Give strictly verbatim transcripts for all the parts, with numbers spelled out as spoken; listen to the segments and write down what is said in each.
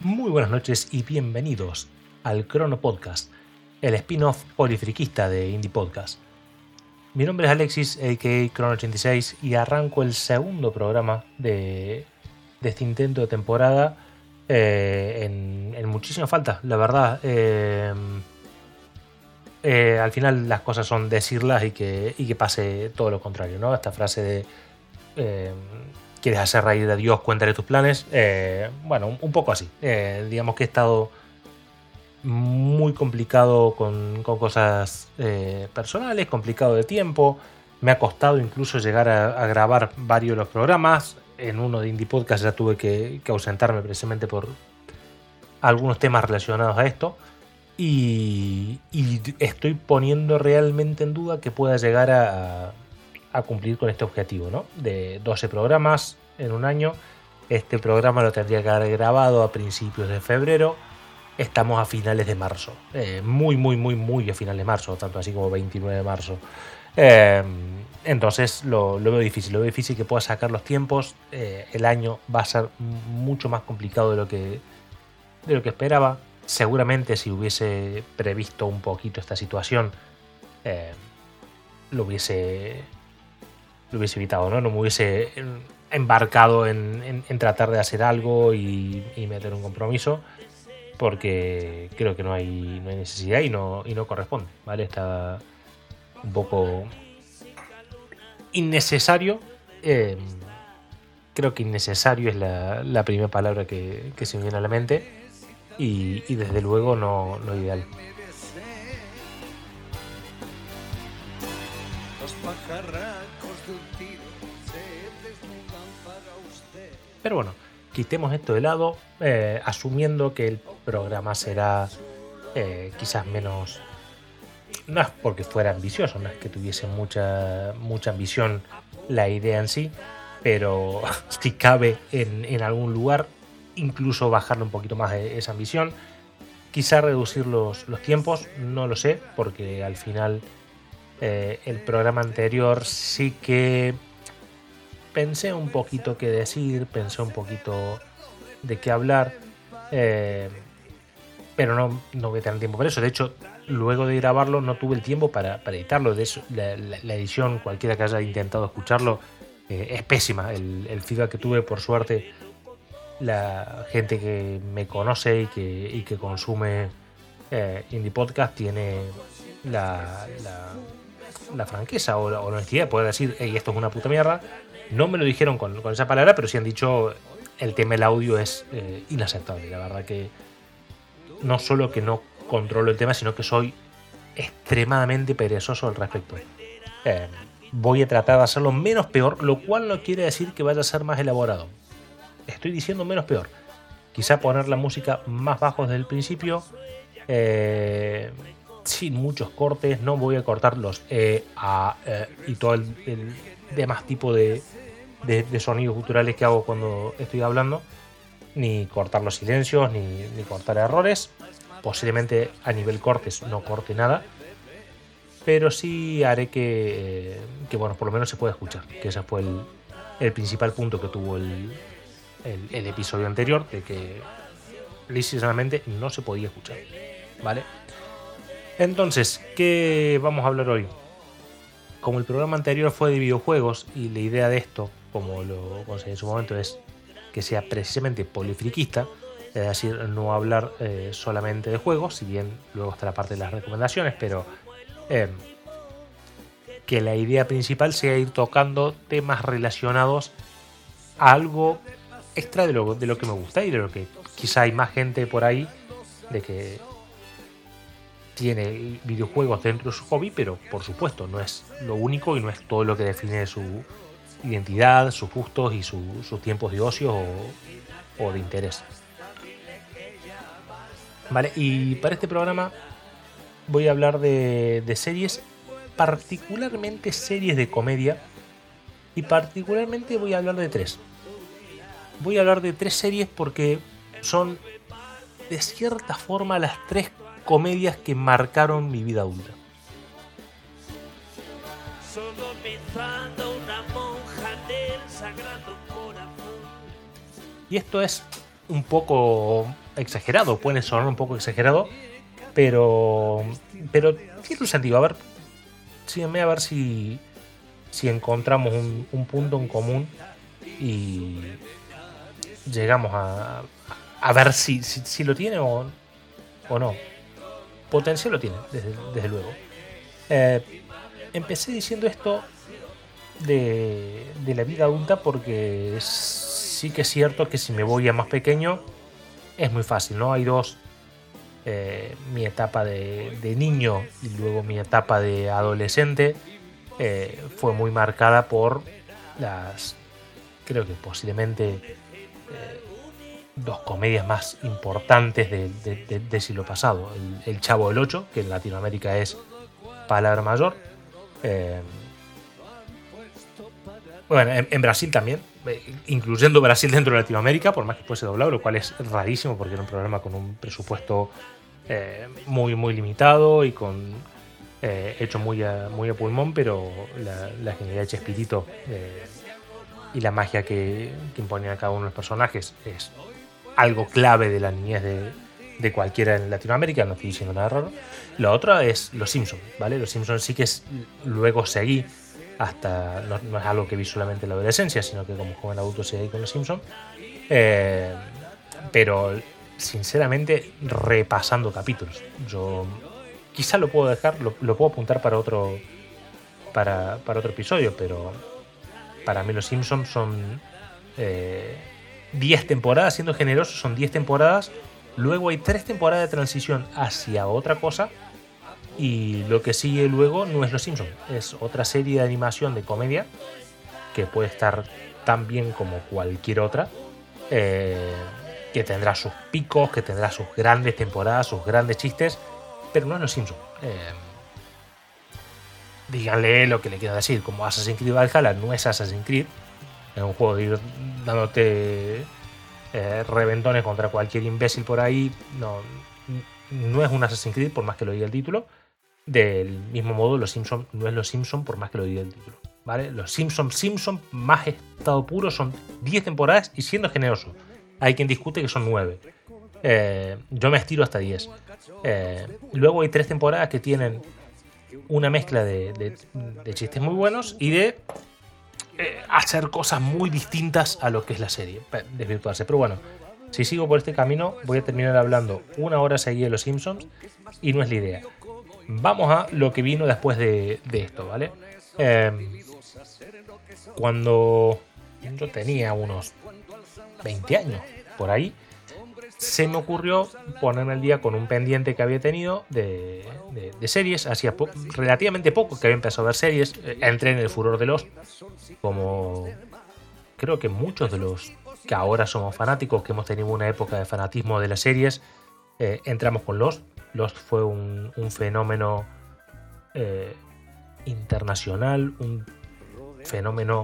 Muy buenas noches y bienvenidos al Crono Podcast, el spin-off polifriquista de Indie Podcast. Mi nombre es Alexis, a k a. Crono ochenta y seis, y arranco el segundo programa de, de este intento de temporada eh, en, en muchísima falta, la verdad. Eh, eh, al final las cosas son decirlas y que, y que pase todo lo contrario, ¿no? Esta frase de eh, ¿quieres hacer reír a Dios? Cuéntale tus planes. Eh, bueno, un, un poco así. Eh, digamos que he estado muy complicado con, con cosas eh, personales, complicado de tiempo. Me ha costado incluso llegar a, a grabar varios de los programas. En uno de Indie Podcast ya tuve que, que ausentarme precisamente por algunos temas relacionados a esto. Y, y estoy poniendo realmente en duda que pueda llegar a, a cumplir con este objetivo, ¿no? De doce programas en un año. Este programa lo tendría que haber grabado a principios de febrero. Estamos a finales de marzo. Eh, muy, muy, muy, muy a finales de marzo. Tanto así como veintinueve de marzo. Eh, entonces lo, lo veo difícil. Lo veo difícil que pueda sacar los tiempos. Eh, el año va a ser mucho más complicado de lo que, de lo que esperaba. Seguramente si hubiese previsto un poquito esta situación, eh, lo hubiese lo hubiese evitado, ¿no? No me hubiese embarcado en, en, en tratar de hacer algo y, y meter un compromiso, porque creo que no hay, no hay necesidad y no, y no corresponde, ¿vale? Está un poco innecesario. Eh, creo que innecesario es la, la primera palabra que, que se me viene a la mente y, y desde luego no, no ideal. Los pajarracos de un tiro se desnudan para usted. Pero bueno, quitemos esto de lado, eh, asumiendo que el programa será eh, quizás menos... No es porque fuera ambicioso, no es que tuviese mucha, mucha ambición la idea en sí, pero si cabe en, en algún lugar, incluso bajarle un poquito más de esa ambición, quizá reducir los, los tiempos, no lo sé, porque al final eh, el programa anterior sí que pensé un poquito qué decir, pensé un poquito de qué hablar, eh, pero no, no voy a tener tiempo para eso. De hecho, luego de grabarlo no tuve el tiempo para, para editarlo. De eso, la, la, la edición, cualquiera que haya intentado escucharlo, eh, es pésima. El, el feedback que tuve, por suerte, la gente que me conoce y que, y que consume eh, Indie Podcast tiene la, la, la franqueza o la, o la honestidad de poder decir, hey, esto es una puta mierda. No me lo dijeron con, con esa palabra, pero sí han dicho el tema del audio es eh, inaceptable. La verdad que no solo que no controlo el tema, sino que soy extremadamente perezoso al respecto. Eh, voy a tratar de hacerlo menos peor, lo cual no quiere decir que vaya a ser más elaborado. Estoy diciendo menos peor. Quizá poner la música más bajo desde el principio, eh, sin muchos cortes. No voy a cortar los eh, a, eh, y todo el, el demás tipo de, de, de sonidos culturales que hago cuando estoy hablando, ni cortar los silencios, ni, ni cortar errores. Posiblemente a nivel cortes no corte nada, pero sí haré que, eh, que bueno, por lo menos se pueda escuchar, que ese fue el, el principal punto que tuvo el, el, el episodio anterior, de que precisamente no se podía escuchar, ¿vale? Entonces, ¿qué vamos a hablar hoy? Como el programa anterior fue de videojuegos y la idea de esto, como lo conseguí en su momento, es que sea precisamente polifriquista, es decir, no hablar eh, solamente de juegos, si bien luego está la parte de las recomendaciones, pero eh, que la idea principal sea ir tocando temas relacionados a algo extra de lo, de lo que me gusta y de lo que quizá hay más gente por ahí de que tiene videojuegos dentro de su hobby, pero por supuesto no es lo único y no es todo lo que define su identidad, sus gustos y su, sus tiempos de ocio o, o de interés. Vale, y para este programa voy a hablar de, de series, particularmente series de comedia, y particularmente voy a hablar de tres. Voy a hablar de tres series porque son de cierta forma las tres comedias que marcaron mi vida adulta. Solo pensando una monja del Sagrado Corazón. Y esto es un poco exagerado, puede sonar un poco exagerado, pero, pero tiene un sentido. A ver, sígueme a ver si, si encontramos un, un punto en común y llegamos a, a ver si, si, si lo tiene o, o no. Potencial lo tiene, desde, desde luego. Eh, empecé diciendo esto de, de la vida adulta porque sí que es cierto que si me voy a más pequeño es muy fácil, ¿no? Hay dos, eh, mi etapa de, de niño y luego mi etapa de adolescente eh, fue muy marcada por las, creo que posiblemente eh, dos comedias más importantes del de, de, de siglo pasado. El, el Chavo del Ocho, que en Latinoamérica es palabra mayor. Eh, bueno, en, en Brasil también, eh, incluyendo Brasil dentro de Latinoamérica, por más que fuese doblado, lo cual es rarísimo porque era un programa con un presupuesto eh, muy, muy limitado y con eh, hecho muy a, muy a pulmón, pero la, la genialidad de Chespirito eh, y la magia que, que imponían a cada uno de los personajes es algo clave de la niñez de, de cualquiera en Latinoamérica, no estoy diciendo nada raro. La otra es Los Simpsons, ¿vale? Los Simpsons sí que es, luego seguí hasta, no, no es algo que vi solamente en la adolescencia, sino que como joven adulto seguí con Los Simpsons. Eh, pero sinceramente repasando capítulos. Yo quizá lo puedo dejar, lo, lo puedo apuntar para otro, para, para otro episodio, pero para mí Los Simpsons son eh, diez temporadas, siendo generosos, son diez temporadas. Luego hay tres temporadas de transición hacia otra cosa. Y lo que sigue luego no es Los Simpsons, es otra serie de animación de comedia que puede estar tan bien como cualquier otra. Eh, que tendrá sus picos, que tendrá sus grandes temporadas, sus grandes chistes, pero no es Los Simpsons. Eh, díganle lo que le quieran decir, como Assassin's Creed Valhalla no es Assassin's Creed, es un juego de ir dándote eh, reventones contra cualquier imbécil por ahí, no, no es un Assassin's Creed por más que lo diga el título. Del mismo modo, Los Simpsons no es Los Simpsons por más que lo diga el título, ¿vale? Los Simpsons, Simpsons más estado puro son diez temporadas y siendo generoso. Hay quien discute que son nueve. Eh, yo me estiro hasta diez. Eh, luego hay tres temporadas que tienen una mezcla de, de, de chistes muy buenos y de eh, hacer cosas muy distintas a lo que es la serie, desvirtuarse. Pero bueno, si sigo por este camino voy a terminar hablando una hora seguida de Los Simpsons y no es la idea. Vamos a lo que vino después de, de esto, ¿vale? Eh, cuando yo tenía unos veinte años, por ahí, se me ocurrió ponerme al día con un pendiente que había tenido de, de, de series. Hacía po- relativamente poco que había empezado a ver series. Eh, entré en el furor de Lost, como creo que muchos de los que ahora somos fanáticos, que hemos tenido una época de fanatismo de las series, eh, entramos con Lost. Lost fue un, un fenómeno eh, internacional, un fenómeno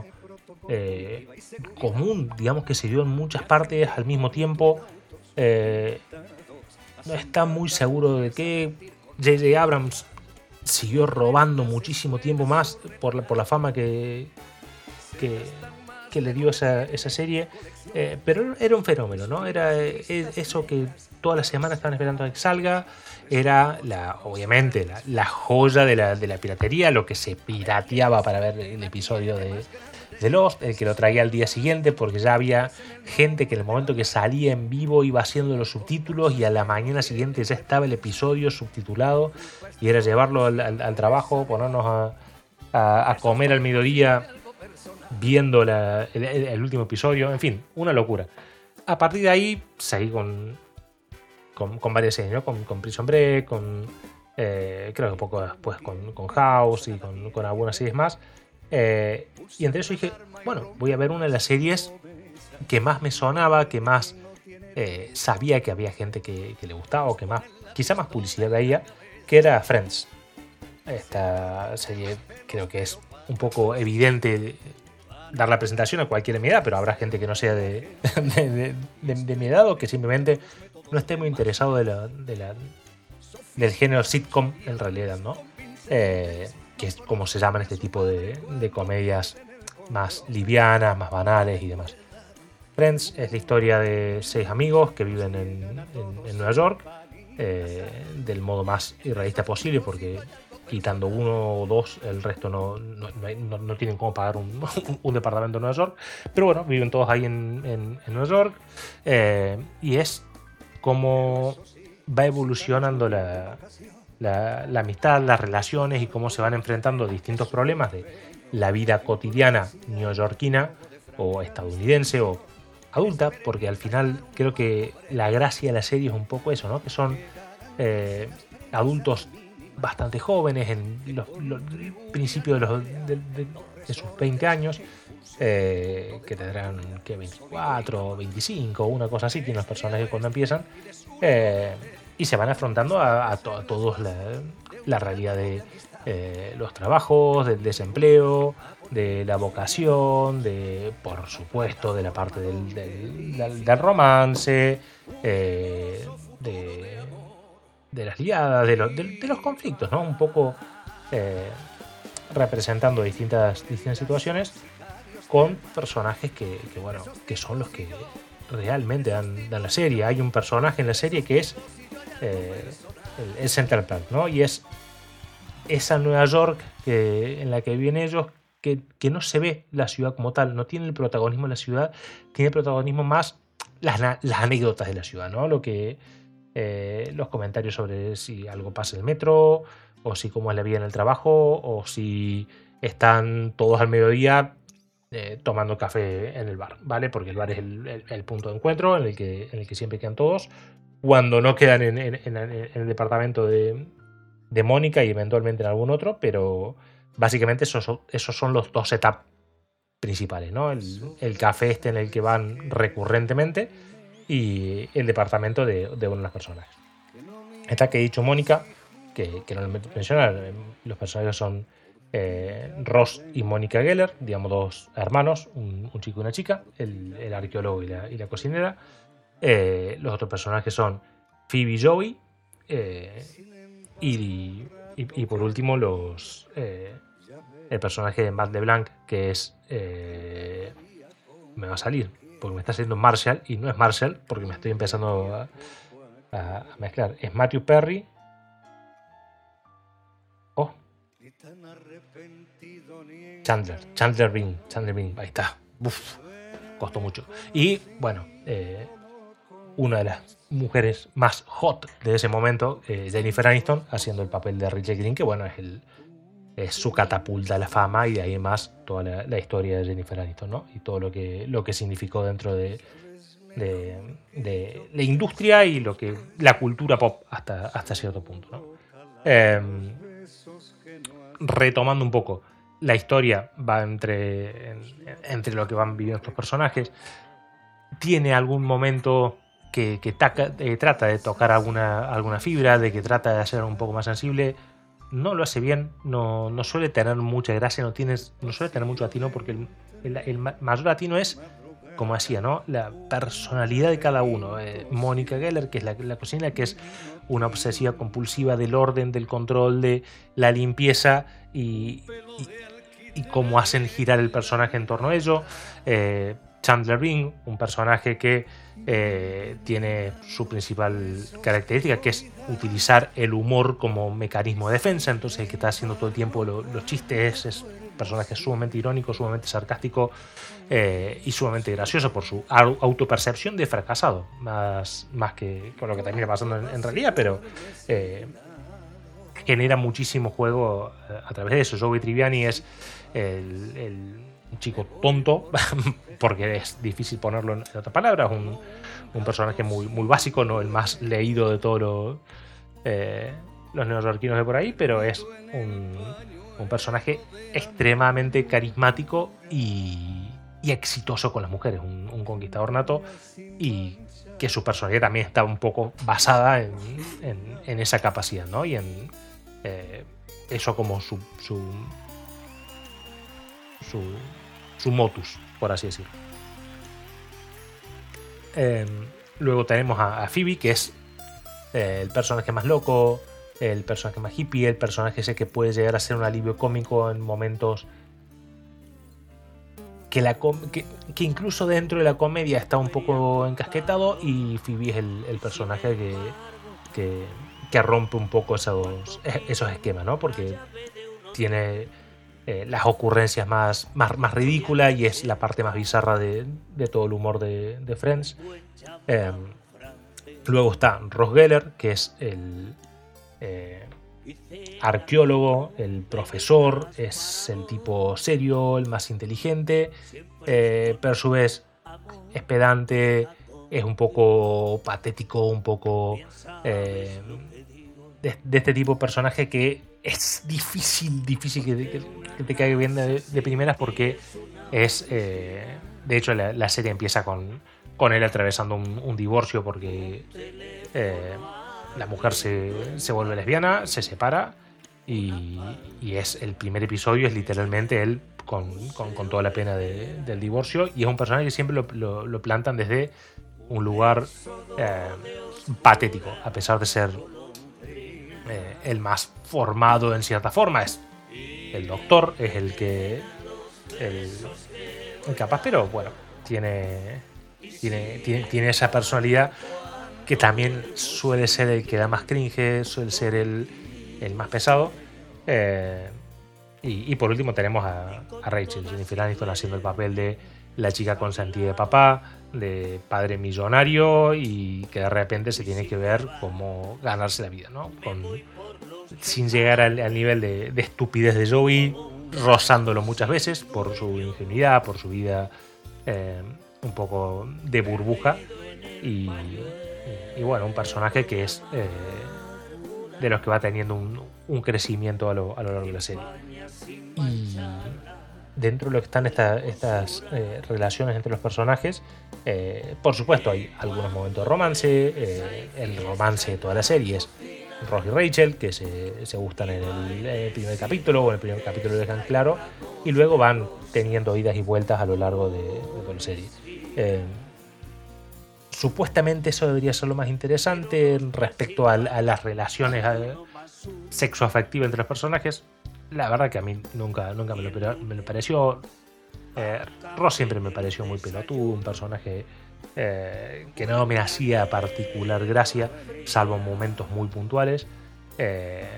eh, común, digamos que se dio en muchas partes al mismo tiempo. Eh, no está muy seguro de que J J Abrams siguió robando muchísimo tiempo más por la, por la fama que, que, que le dio esa, esa serie, eh, pero era un fenómeno, ¿no? Era eh, eso que todas las semanas estaban esperando a que salga. Era, la, obviamente, la, la joya de la, de la piratería, lo que se pirateaba para ver el episodio de, de Lost, el que lo traía al día siguiente, porque ya había gente que en el momento que salía en vivo iba haciendo los subtítulos y a la mañana siguiente ya estaba el episodio subtitulado y era llevarlo al, al, al trabajo, ponernos a, a, a comer al mediodía viendo la, el, el último episodio, en fin, una locura. A partir de ahí seguí con Con, con varias series, ¿no? Con, con Prison Break, con eh, creo que poco después con, con House y con, con algunas series más. Eh, y entre eso dije, bueno, voy a ver una de las series que más me sonaba, que más eh, sabía que había gente que, que le gustaba, o que más, quizá más publicidad veía, que era Friends. Esta serie creo que es un poco evidente dar la presentación a cualquiera de mi edad, pero habrá gente que no sea de, de, de, de, de mi edad o que simplemente no esté muy interesado de la, de la, del género sitcom en realidad, ¿no? Eh, que es como se llaman este tipo de, de comedias más livianas, más banales y demás. Friends es la historia de seis amigos que viven en, en, en Nueva York, eh, del modo más irrealista posible, porque quitando uno o dos, el resto no, no, no, no tienen cómo pagar un, un departamento en Nueva York. Pero bueno, viven todos ahí en, en, en Nueva York, eh, y es cómo va evolucionando la, la, la amistad, las relaciones, y cómo se van enfrentando distintos problemas de la vida cotidiana neoyorquina o estadounidense o adulta, porque al final creo que la gracia de la serie es un poco eso, ¿no? Que son eh, adultos bastante jóvenes, en los, los principios de, los, de, de, de sus veinte años, eh, que tendrán que veinticuatro, veinticinco, una cosa así, tienen los personajes cuando empiezan, eh, y se van afrontando a, a, to, a todos la, la realidad de eh, los trabajos, del desempleo, de la vocación, de, por supuesto, de la parte del, del, del, del romance, eh, de, de las liadas, de, lo, de, de los conflictos, ¿no? Un poco eh, representando distintas, distintas situaciones con personajes que, que, bueno, que son los que realmente dan, dan la serie. Hay un personaje en la serie que es eh, el, el Central Park, ¿no? Y es esa Nueva York que, en la que viven ellos, que, que no se ve la ciudad como tal, no tiene el protagonismo de la ciudad, tiene el protagonismo más las, las anécdotas de la ciudad, ¿no? Lo que eh, los comentarios sobre si algo pasa en el metro, o si cómo es la vida en el trabajo, o si están todos al mediodía eh, tomando café en el bar, ¿vale? Porque el bar es el, el, el punto de encuentro en el, que, en el que siempre quedan todos, cuando no quedan en, en, en, en el departamento de de Mónica y eventualmente en algún otro, pero básicamente esos, esos son los dos setups principales, ¿no? El, el café este en el que van recurrentemente y el departamento de, de unas personas. Esta que he dicho Mónica, que, que no lo mencionar, los personajes son eh, Ross y Mónica Geller, digamos dos hermanos, un, un chico y una chica, el, el arqueólogo y la, y la cocinera. Eh, los otros personajes son Phoebe y Joey, eh, Y, y, y por último los eh, el personaje de Matt LeBlanc, que es eh, me va a salir porque me está saliendo Marshall y no es Marshall porque me estoy empezando a, a, a mezclar, es Matthew Perry. Oh, Chandler Chandler Bing Chandler Bing, ahí está. Uf, costó mucho. Y bueno, eh, una de las mujeres más hot de ese momento, eh, Jennifer Aniston, haciendo el papel de Rachel Green, que bueno, es, el, es su catapulta a la fama, y de ahí más toda la, la historia de Jennifer Aniston, ¿no? Y todo lo que, lo que significó dentro de, de, de la industria y lo que la cultura pop hasta, hasta cierto punto, ¿no? Eh, retomando un poco, la historia va entre, entre lo que van viviendo estos personajes. Tiene algún momento que, que taca, eh, trata de tocar alguna, alguna fibra, de que trata de hacer un poco más sensible. No lo hace bien, no, no suele tener mucha gracia, no, tienes, no suele tener mucho latino, porque el, el, el mayor latino es, como decía, ¿no? La personalidad de cada uno. Eh, Mónica Geller, que es la, la cocinera, que es una obsesiva compulsiva del orden, del control, de la limpieza, y, y, y cómo hacen girar el personaje en torno a ello. Eh, Chandler Bing, un personaje que eh, tiene su principal característica, que es utilizar el humor como mecanismo de defensa. Entonces el que está haciendo todo el tiempo lo, los chistes es un personaje sumamente irónico, sumamente sarcástico, eh, y sumamente gracioso por su autopercepción de fracasado, más, más que con lo que termina pasando en, en realidad, pero eh, genera muchísimo juego a través de eso. Joey Tribbiani es el, el un chico tonto, porque es difícil ponerlo en otra palabra, es un, un personaje muy, muy básico, no el más leído de todos los, eh, los neoyorquinos de por ahí, pero es un, un personaje extremadamente carismático y, y exitoso con las mujeres, un, un conquistador nato, y que su personalidad también está un poco basada en, en, en esa capacidad, ¿no? Y en eh, eso como su, su Su, su motus, por así decirlo. Eh, luego tenemos a, a Phoebe, que es eh, el personaje más loco, el personaje más hippie, el personaje ese que puede llegar a ser un alivio cómico en momentos que, la que, que incluso dentro de la comedia está un poco encasquetado, y Phoebe es el, el personaje que, que, que rompe un poco esos, esos esquemas, ¿no? Porque tiene eh, las ocurrencias más, más, más ridículas y es la parte más bizarra de, de todo el humor de, de Friends. Eh, luego está Ross Geller, que es el eh, arqueólogo, el profesor, es el tipo serio, el más inteligente, eh, pero a su vez es pedante, es un poco patético, un poco eh, de, de este tipo de personaje que es difícil, difícil que, que, que te caiga bien de, de primeras, porque es, eh, de hecho la, la serie empieza con, con él atravesando un, un divorcio porque eh, la mujer se, se vuelve lesbiana, se separa, y, y es el primer episodio, es literalmente él con, con, con toda la pena de, del divorcio, y es un personaje que siempre lo, lo, lo plantan desde un lugar eh, patético, a pesar de ser eh, el más formado en cierta forma. Es el doctor, es el que el, el capaz, pero bueno, tiene, tiene, tiene, tiene esa personalidad que también suele ser el que da más cringe, suele ser el, el más pesado. Eh, y, y por último tenemos a, a Rachel, Jennifer Aniston, haciendo el papel de la chica consentida de papá, de padre millonario, y que de repente se tiene que ver cómo ganarse la vida, ¿no? Con, sin llegar al, al nivel de, de estupidez de Joey, rozándolo muchas veces por su ingenuidad, por su vida eh, un poco de burbuja. Y, y bueno, un personaje que es eh, de los que va teniendo un, un crecimiento a lo, a lo largo de la serie. Y dentro de lo que están esta, estas eh, relaciones entre los personajes, eh, por supuesto hay algunos momentos de romance. Eh, el romance de toda la serie es Ross y Rachel, que se, se gustan en el, en el primer capítulo, o en el primer capítulo lo dejan claro, y luego van teniendo idas y vueltas a lo largo de, de toda la serie. Eh, supuestamente eso debería ser lo más interesante respecto a, a las relaciones sexoafectivas entre los personajes. La verdad que a mí nunca, nunca me, lo, me lo pareció. Eh, Ross siempre me pareció muy pelotudo, un personaje eh, que no me hacía particular gracia, salvo momentos muy puntuales. Eh,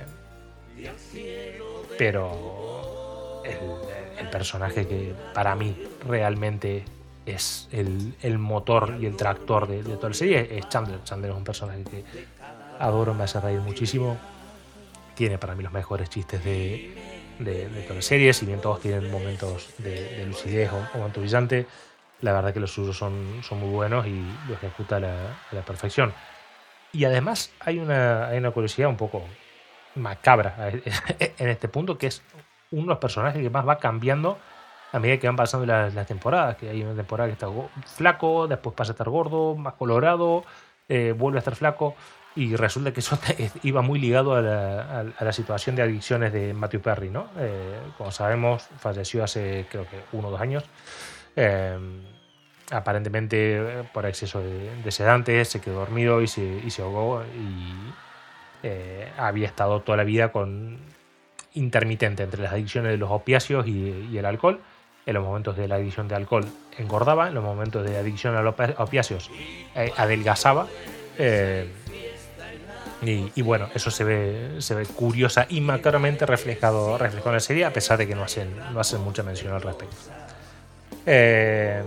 pero el, el personaje que para mí realmente es el, el motor y el tractor de, de toda la serie es Chandler. Chandler es un personaje que adoro, me hace reír muchísimo. Tiene para mí los mejores chistes de, de, de toda la serie, si bien todos tienen momentos de, de lucidez o momento brillante. La verdad que los suyos son, son muy buenos y lo ejecuta a la, a la perfección. Y además hay una, hay una curiosidad un poco macabra en este punto, que es uno de los personajes que más va cambiando a medida que van pasando las, las temporadas. Que hay una temporada que está flaco, después pasa a estar gordo, más colorado, eh, vuelve a estar flaco. Y resulta que eso te, iba muy ligado a la, a la situación de adicciones de Matthew Perry, ¿no? Eh, como sabemos, falleció hace creo que uno o dos años. Eh, aparentemente por exceso de, de sedantes, se quedó dormido y se, y se ahogó. Y eh, había estado toda la vida con intermitente entre las adicciones de los opiáceos y, y el alcohol. En los momentos de la adicción de alcohol engordaba, en los momentos de adicción a los opiáceos eh, adelgazaba. Eh, Y, y bueno, eso se ve, se ve curiosa y macabramente reflejado, reflejado en la serie, a pesar de que no hacen, no hacen mucha mención al respecto. Eh,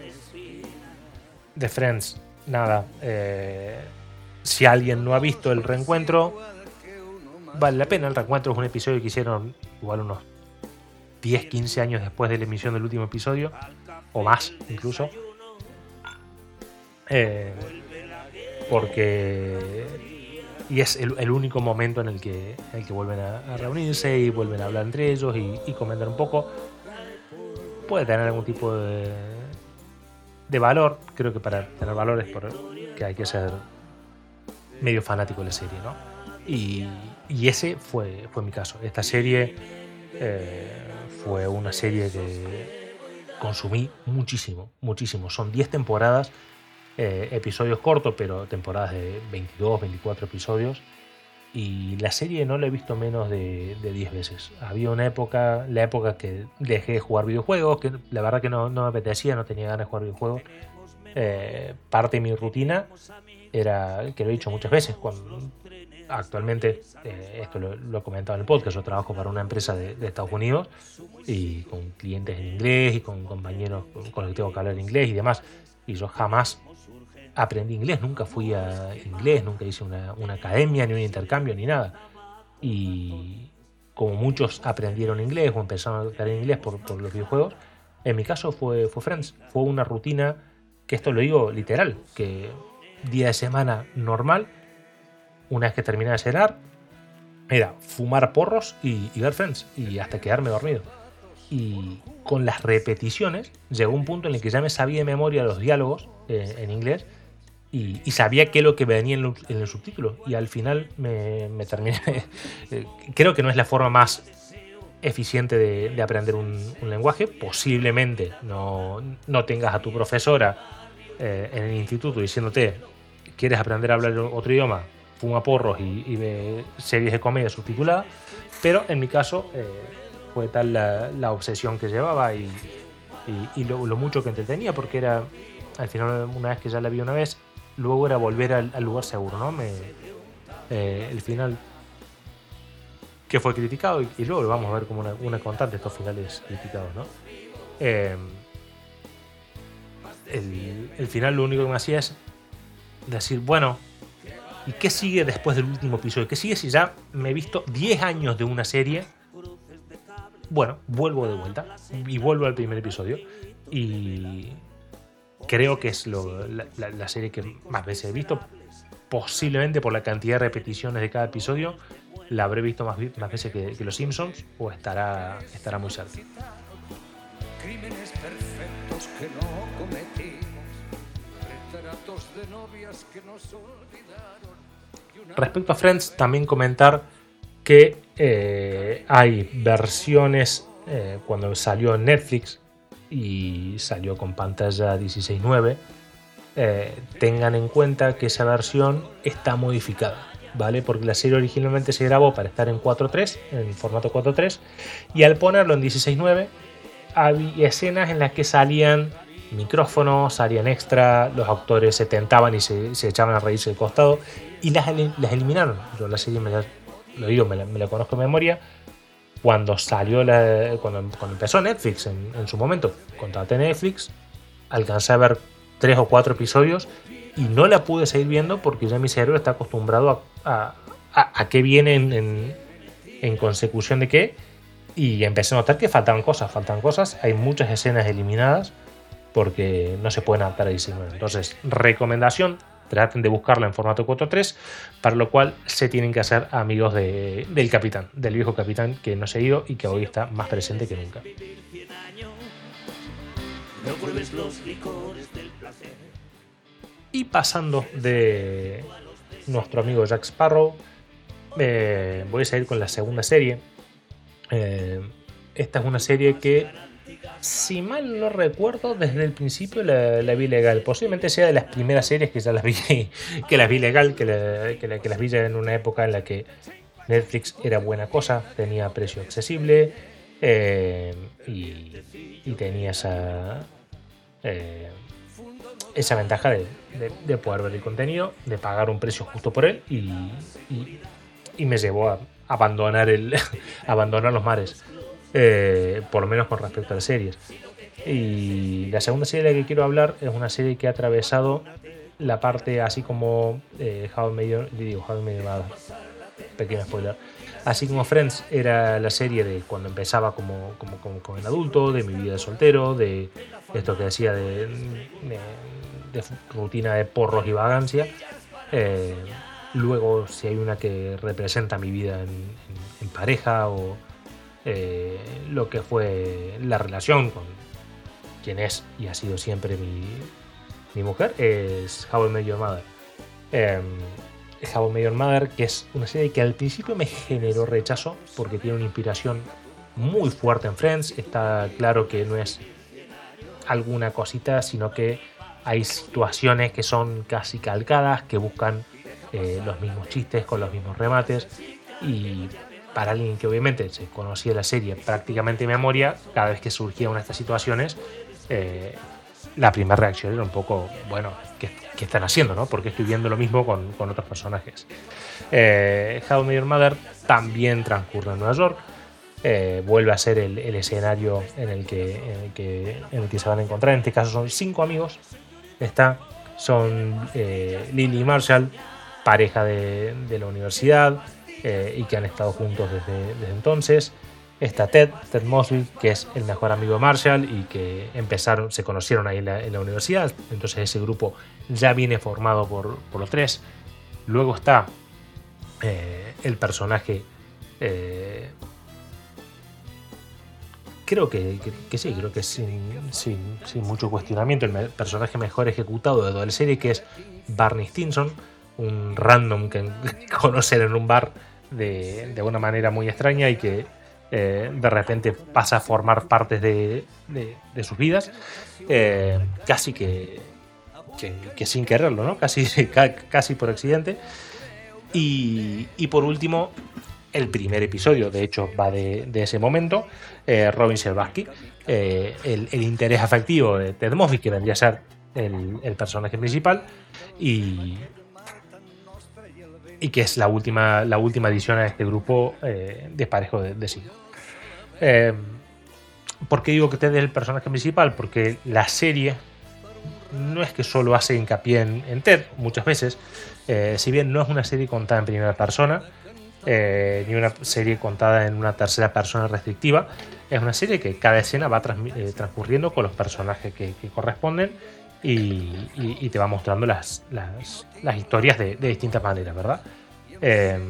de Friends, nada. Eh, si alguien no ha visto el reencuentro, vale la pena. El reencuentro es un episodio que hicieron igual unos diez, quince años después de la emisión del último episodio, o más incluso. Eh, porque... Y es el, el único momento en el que, en el que vuelven a, a reunirse y vuelven a hablar entre ellos y, y comentar un poco. Puede tener algún tipo de, de valor. Creo que para tener valor es por que hay que ser medio fanático de la serie, ¿no? Y, y ese fue, fue mi caso. Esta serie eh, fue una serie que consumí muchísimo, muchísimo. Son diez temporadas. Eh, episodios cortos, pero temporadas de veintidós, veinticuatro episodios. y la serie no la he visto menos de diez veces. Había una época, la época que dejé de jugar videojuegos, que la verdad que no, no me apetecía, no tenía ganas de jugar videojuegos. Eh, parte de mi rutina era, que lo he dicho muchas veces, cuando actualmente, eh, esto lo, lo he comentado en el podcast, yo trabajo para una empresa de, de Estados Unidos y con clientes en inglés y con compañeros con, con los que tengo que hablar en inglés y demás, y yo jamás aprendí inglés, nunca fui a inglés, nunca hice una, una academia, ni un intercambio, ni nada. Y como muchos aprendieron inglés o empezaron a aprender inglés por, por los videojuegos, en mi caso fue, fue Friends. Fue una rutina, que esto lo digo literal, que día de semana normal, una vez que terminé de cenar, era fumar porros y, y ver Friends, y hasta quedarme dormido. Y con las repeticiones llegó un punto en el que ya me sabía de memoria los diálogos eh, en inglés, y, y sabía qué es lo que venía en, lo, en el subtítulo, y al final me, me terminé creo que no es la forma más eficiente de, de aprender un, un lenguaje. Posiblemente no, no tengas a tu profesora eh, en el instituto diciéndote: ¿quieres aprender a hablar otro idioma? Fuma porros y, y ve series de comedia subtituladas. Pero en mi caso eh, fue tal la, la obsesión que llevaba y, y, y lo, lo mucho que entretenía, porque era, al final, una vez que ya la vi una vez, luego era volver al, al lugar seguro, ¿no? Me, eh, el final que fue criticado, y, y luego lo vamos a ver como una, una constante, estos finales criticados, ¿no? Eh, el, el final lo único que me hacía es decir, bueno, ¿y qué sigue después del último episodio? ¿Qué sigue si ya me he visto diez años de una serie? Bueno, vuelvo de vuelta y vuelvo al primer episodio, y creo que es lo, la, la, la serie que más veces he visto, posiblemente por la cantidad de repeticiones de cada episodio. La habré visto más, más veces que, que Los Simpsons, o estará, estará muy cerca. Crímenes perfectos que no cometimos, retratos de novias que nos olvidaron. Respecto a Friends, también comentar que eh, hay versiones, eh, cuando salió en Netflix y salió con pantalla dieciséis nueve, eh, tengan en cuenta que esa versión está modificada, ¿vale? Porque la serie originalmente se grabó para estar en cuatro tres, en formato cuatro tres, y al ponerlo en dieciséis nueve había escenas en las que salían micrófonos, salían extra, los actores se tentaban y se, se echaban a reírse de costado, y las, las eliminaron. Yo la serie, me la, lo digo, me la, me la conozco de memoria. Cuando salió la, cuando, cuando empezó Netflix en, en su momento, contraté Netflix, alcancé a ver tres o cuatro episodios y no la pude seguir viendo porque ya mi cerebro está acostumbrado a, a, a, a qué viene en, en, en consecución de qué, y empecé a notar que faltaban cosas, faltaban cosas. Hay muchas escenas eliminadas porque no se pueden adaptar a diecinueve. Entonces, recomendación: traten de buscarla en formato cuatro tres, para lo cual se tienen que hacer amigos de, del capitán, del viejo capitán que no se ha ido y que hoy está más presente que nunca. Y pasando de nuestro amigo Jack Sparrow, eh, voy a seguir con la segunda serie. Eh, esta es una serie que, si mal no recuerdo, desde el principio la, la vi legal. Posiblemente sea de las primeras series que ya las vi, que las vi legal, que, la, que, la, que las vi ya en una época en la que Netflix era buena cosa, tenía precio accesible, eh, y, y tenía esa, eh, esa ventaja de, de, de poder ver el contenido, de pagar un precio justo por él, y, y, y me llevó a abandonar, el, abandonar los mares. Eh, por lo menos con respecto a las series. Y la segunda serie de la que quiero hablar es una serie que ha atravesado la parte, así como eh, How I Met Your, digo, How I Met Your Mother, pequeño spoiler, así como Friends era la serie de cuando empezaba como, como, como, como en adulto, de mi vida de soltero, de esto que decía de, de, de rutina de porros y vagancia. Eh, luego, si hay una que representa mi vida en, en, en pareja, o Eh, lo que fue la relación con quien es y ha sido siempre mi, mi mujer, es How I Met Your Mother. Eh, How I Met Your Mother, que es una serie que al principio me generó rechazo porque tiene una inspiración muy fuerte en Friends. Está claro que no es alguna cosita, sino que hay situaciones que son casi calcadas, que buscan eh, los mismos chistes, con los mismos remates, y para alguien que obviamente se conocía la serie prácticamente de memoria, cada vez que surgía una de estas situaciones, eh, la primera reacción era un poco, bueno, ¿qué, qué están haciendo, no? Porque estoy viendo lo mismo con, con otros personajes. Eh, How I Met Your Mother también transcurre en Nueva York. Eh, vuelve a ser el, el escenario en el, que, en, el que, en el que se van a encontrar. En este caso son cinco amigos. Está, son eh, Lily y Marshall, pareja de, de la universidad, eh, y que han estado juntos desde, desde entonces. Está Ted, Ted Mosby, que es el mejor amigo de Marshall y que empezaron, se conocieron ahí en la, en la universidad. Entonces ese grupo ya viene formado por, por los tres. Luego está eh, el personaje... Eh, creo que, que, que sí, creo que sin, sin, sin mucho cuestionamiento, el me- personaje mejor ejecutado de toda la serie, que es Barney Stinson, un random que conocen en un bar de, de una manera muy extraña y que eh, de repente pasa a formar partes de, de- de sus vidas, eh, casi que, que, que sin quererlo, ¿no? Casi, ca- casi por accidente. Y, y por último, el primer episodio, de hecho, va de, de ese momento, eh, Robin Scherbatsky, eh, el, el interés afectivo de Ted Mosby, que vendría a ser el, el personaje principal, y, y que es la última, la última edición a este grupo eh, de parejo de, de signo. Eh, ¿Por qué digo que Ted es el personaje principal? Porque la serie no es que solo hace hincapié en, en Ted, muchas veces, eh, si bien no es una serie contada en primera persona, eh, ni una serie contada en una tercera persona restrictiva, es una serie que cada escena va transmi- eh, transcurriendo con los personajes que, que corresponden y, y- y te va mostrando las, las, las historias de, de distintas maneras, ¿verdad? Eh,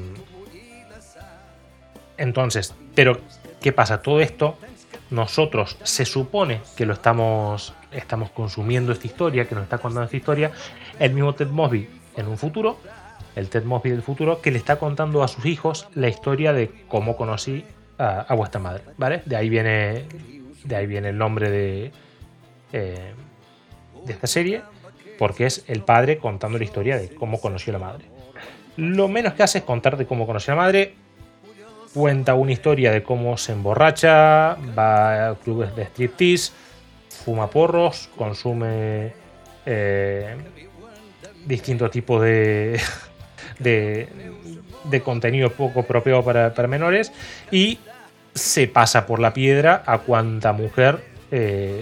entonces, pero ¿qué pasa? Todo esto, nosotros se supone que lo estamos, estamos consumiendo esta historia, que nos está contando esta historia, el mismo Ted Mosby en un futuro, el Ted Mosby del futuro, que le está contando a sus hijos la historia de cómo conocí a, a vuestra madre, ¿vale? De ahí viene, de ahí viene el nombre de, eh, de esta serie, porque es el padre contando la historia de cómo conoció a la madre. Lo menos que hace es contar de cómo conoció a la madre. Cuenta una historia de cómo se emborracha, va a clubes de striptease, fuma porros, consume eh, distintos tipos de, de, de contenido poco propio para, para menores, y se pasa por la piedra a cuanta mujer eh,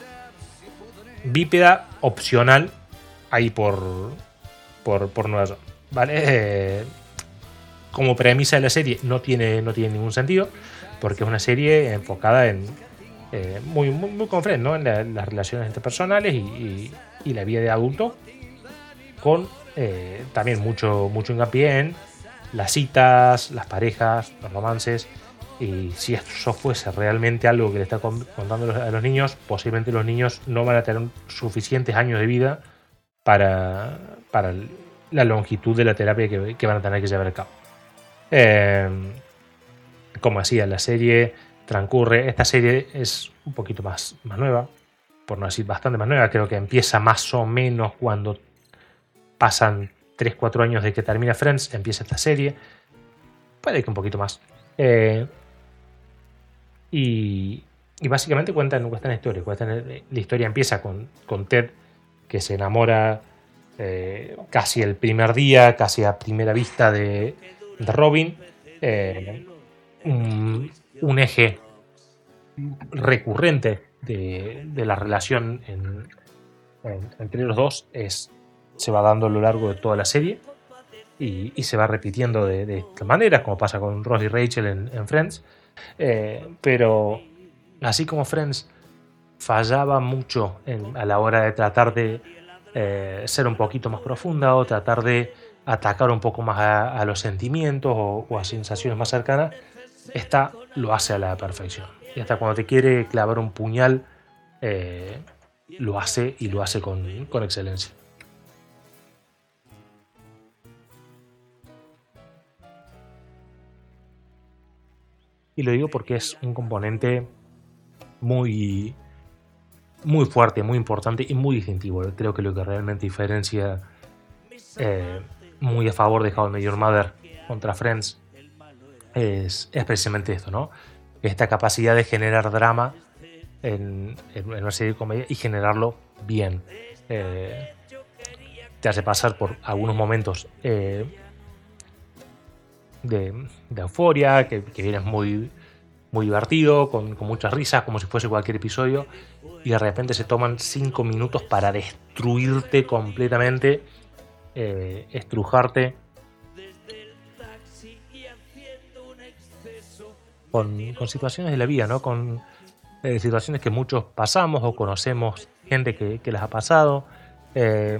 bípeda opcional hay por, por, por Nueva York. ¿Vale? Eh, como premisa de la serie no tiene, no tiene ningún sentido, porque es una serie enfocada en eh, muy, muy, muy con Friends, ¿no? En la- las relaciones interpersonales y, y- y la vida de adulto, con eh, también mucho, mucho hincapié en las citas, las parejas, los romances. Y si eso fuese realmente algo que le está con- contando a los, a los niños, posiblemente los niños no van a tener suficientes años de vida para, para el- la longitud de la terapia que, que van a tener que llevar a cabo. Eh, como hacía la serie, transcurre. Esta serie es un poquito más, más nueva, por no decir bastante más nueva. Creo que empieza más o menos cuando pasan tres cuatro años de que termina Friends, empieza esta serie. Puede que un poquito más. Eh, y, y básicamente cuentan, cuentan la historia. Cuentan, la historia empieza con, con Ted, que se enamora eh, casi el primer día, casi a primera vista de, de Robin. Eh, un, un eje recurrente de, de la relación en- en- entre los dos es, se va dando a lo largo de toda la serie y, y se va repitiendo de, de esta manera, como pasa con Ross y Rachel en, en Friends. Eh, pero así como Friends fallaba mucho en- a la hora de tratar de eh, ser un poquito más profunda o tratar de atacar un poco más a, a los sentimientos o, o a sensaciones más cercanas, esta lo hace a la perfección. Y hasta cuando te quiere clavar un puñal, eh, lo hace y lo hace con, con excelencia. Y lo digo porque es un componente muy, muy fuerte, muy importante y muy distintivo. Creo que lo que realmente diferencia eh, muy a favor de How I Met Your Mother contra Friends es, es precisamente esto, ¿no? Esta capacidad de generar drama en, en una serie de comedia y generarlo bien. Eh, te hace pasar por algunos momentos eh, de, de euforia, que, que vienes muy, muy divertido, con, con muchas risas, como si fuese cualquier episodio, y de repente se toman cinco minutos para destruirte completamente, eh, estrujarte con, con situaciones de la vida, ¿no? Con eh, situaciones que muchos pasamos o conocemos gente que, que las ha pasado. Eh,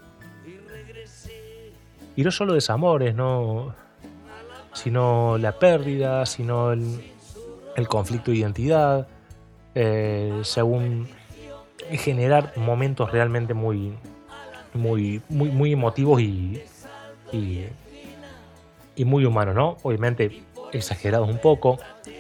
y no solo desamores, ¿no? Sino la pérdida, sino el, el conflicto de identidad, eh, según generar momentos realmente muy, muy, muy, muy emotivos y, y, y muy humanos, ¿no? Obviamente exagerados un poco,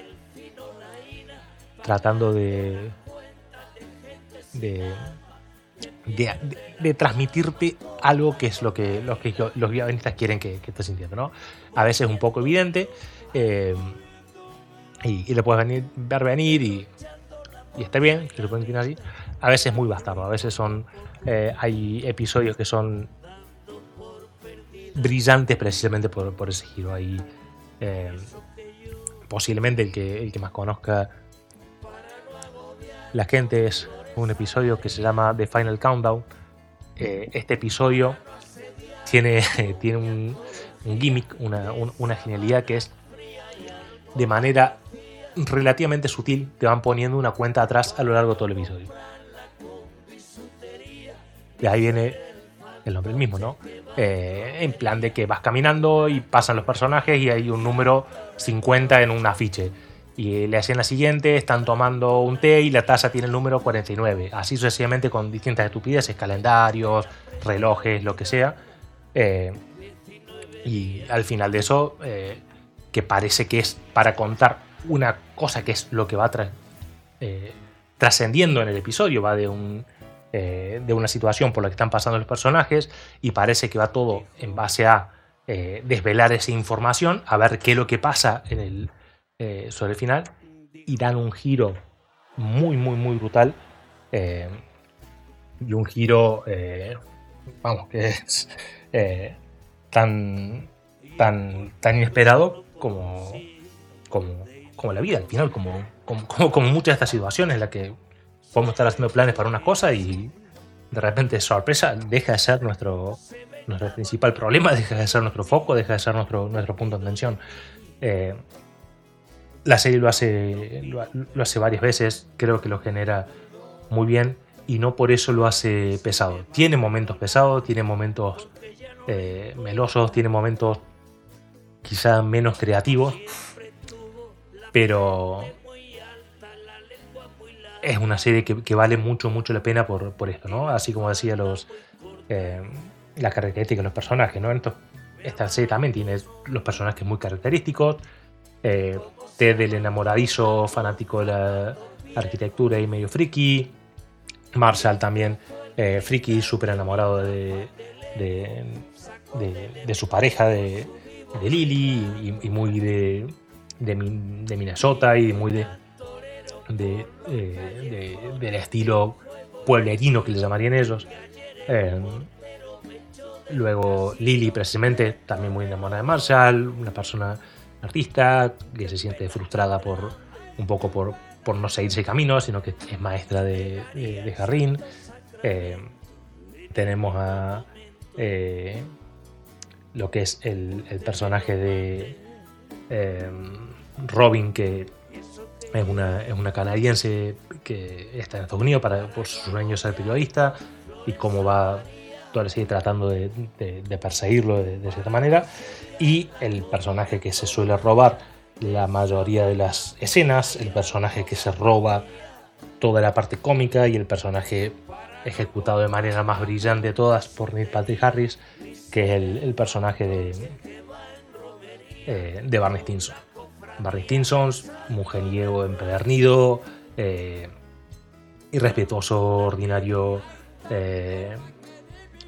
tratando de de, de, de, de transmitirte algo que es lo que los, que los guionistas quieren que, que estés sintiendo, ¿no? A veces un poco evidente, eh, y, y lo puedes venir, ver venir y, y está bien, que lo pueden tirar así. A veces es muy bastardo, a veces son eh, hay episodios que son brillantes precisamente por, por ese giro. Ahí eh, posiblemente el que, el que más conozca la gente es un episodio que se llama The Final Countdown. Eh, este episodio tiene, tiene un, un gimmick, una, un, una genialidad que es de manera relativamente sutil te van poniendo una cuenta atrás a lo largo de todo el episodio. De ahí viene el nombre mismo, ¿no? Eh, en plan de que vas caminando y pasan los personajes y hay un número cincuenta en un afiche. Y le hacen la siguiente, están tomando un té y la taza tiene el número cuarenta y nueve. Así sucesivamente con distintas estupideces, calendarios, relojes, lo que sea. Eh, y al final de eso, eh, que parece que es para contar una cosa que es lo que va tra- eh, trascendiendo en el episodio, va de un... de una situación por la que están pasando los personajes y parece que va todo en base a eh, desvelar esa información, a ver qué es lo que pasa en el, eh, sobre el final, y dan un giro muy, muy, muy brutal, eh, y un giro, eh, vamos, que es eh, tan, tan, tan inesperado como, como, como la vida al final, como, como, como, como muchas de estas situaciones en las que podemos estar haciendo planes para una cosa y de repente, sorpresa, deja de ser nuestro, nuestro principal problema, deja de ser nuestro foco, deja de ser nuestro, nuestro punto de atención. Eh, la serie lo hace, lo, lo hace varias veces, creo que lo genera muy bien y no por eso lo hace pesado. Tiene momentos pesados, tiene momentos eh, melosos, tiene momentos quizá menos creativos, pero es una serie que, que vale mucho, mucho la pena por, por esto, ¿no? Así como decía los eh, las características de los personajes, ¿no? Entonces, esta serie también tiene los personajes muy característicos. Eh, Ted, el enamoradizo, fanático de la arquitectura y medio friki. Marshall también, eh, friki, súper enamorado de, de, de, de su pareja, de, de Lily, y, y muy de, de, de Minnesota y muy de De, eh, de, del estilo pueblerino que le llamarían ellos. Eh, luego Lily, precisamente, también muy enamorada de Marshall, una persona artista que se siente frustrada por un poco por, por no seguir ese camino, sino que es maestra de, de, de jardín. Eh, tenemos a eh, lo que es el, el personaje de eh, Robin, que es una, es una canadiense que está en Estados Unidos para, por su sueño de ser periodista, y cómo va toda la serie tratando de, de, de perseguirlo de, de cierta manera. Y el personaje que se suele robar la mayoría de las escenas, el personaje que se roba toda la parte cómica y el personaje ejecutado de manera más brillante de todas por Neil Patrick Harris, que es el, el personaje de, eh, de Barney Stinson. Barney Stinson, mujeriego empedernido, eh, irrespetuoso, ordinario, eh,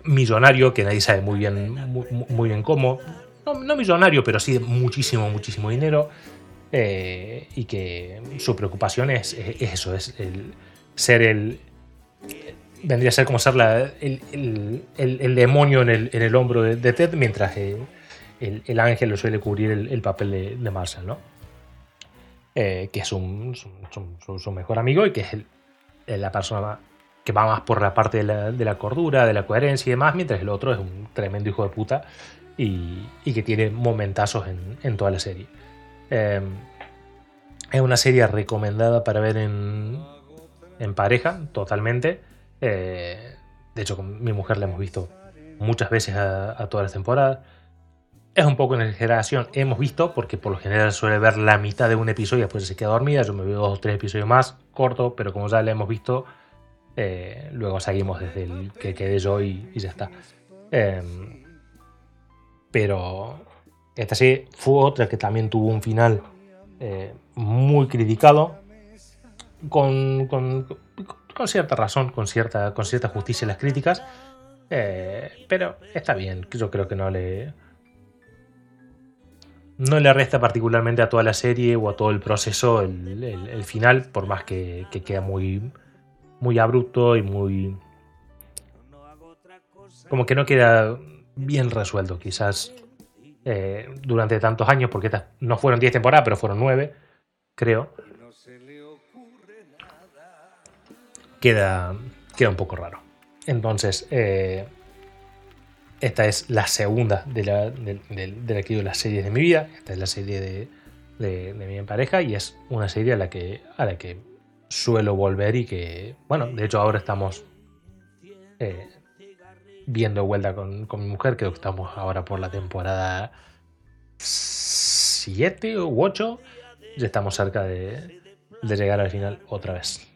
millonario, que nadie sabe muy bien, muy, muy bien cómo. No, no millonario, pero sí de muchísimo, muchísimo dinero. Eh, y que su preocupación es, es, es eso, es el ser el... Vendría a ser como ser la, el, el, el, el demonio en el, en el hombro de, de Ted, mientras el, el, el ángel lo suele cubrir el, el papel de, de Marshall, ¿no? Eh, que es un, su, su, su mejor amigo y que es el, la persona que va más por la parte de la, de la cordura, de la coherencia y demás, mientras el otro es un tremendo hijo de puta y, y que tiene momentazos en, en toda la serie. Eh, es una serie recomendada para ver en, en pareja, totalmente. Eh, de hecho, con mi mujer la hemos visto muchas veces a, a todas las temporadas. Es un poco en exageración, hemos visto, porque por lo general suele ver la mitad de un episodio y después se queda dormida. Yo me veo dos o tres episodios más, corto, pero como ya la hemos visto, eh, luego seguimos desde el que quedé yo y, y ya está. Eh, pero esta serie fue otra que también tuvo un final eh, muy criticado, con, con, con cierta razón, con cierta, con cierta justicia en las críticas, eh, pero está bien, yo creo que no le no le resta particularmente a toda la serie o a todo el proceso el, el, el final, por más que, que queda muy, muy abrupto y muy... como que no queda bien resuelto, quizás eh, durante tantos años, porque estas no fueron diez temporadas, pero fueron nueve, creo. Queda, queda un poco raro. Entonces, eh, esta es la segunda de la, de, de, de la que digo las series de mi vida. Esta es la serie de, de, de mi pareja y es una serie a la que, a la que suelo volver y que, bueno, de hecho ahora estamos eh, viendo de vuelta con, con mi mujer. Creo que estamos ahora por la temporada siete u ocho. Ya estamos cerca de, de llegar al final otra vez.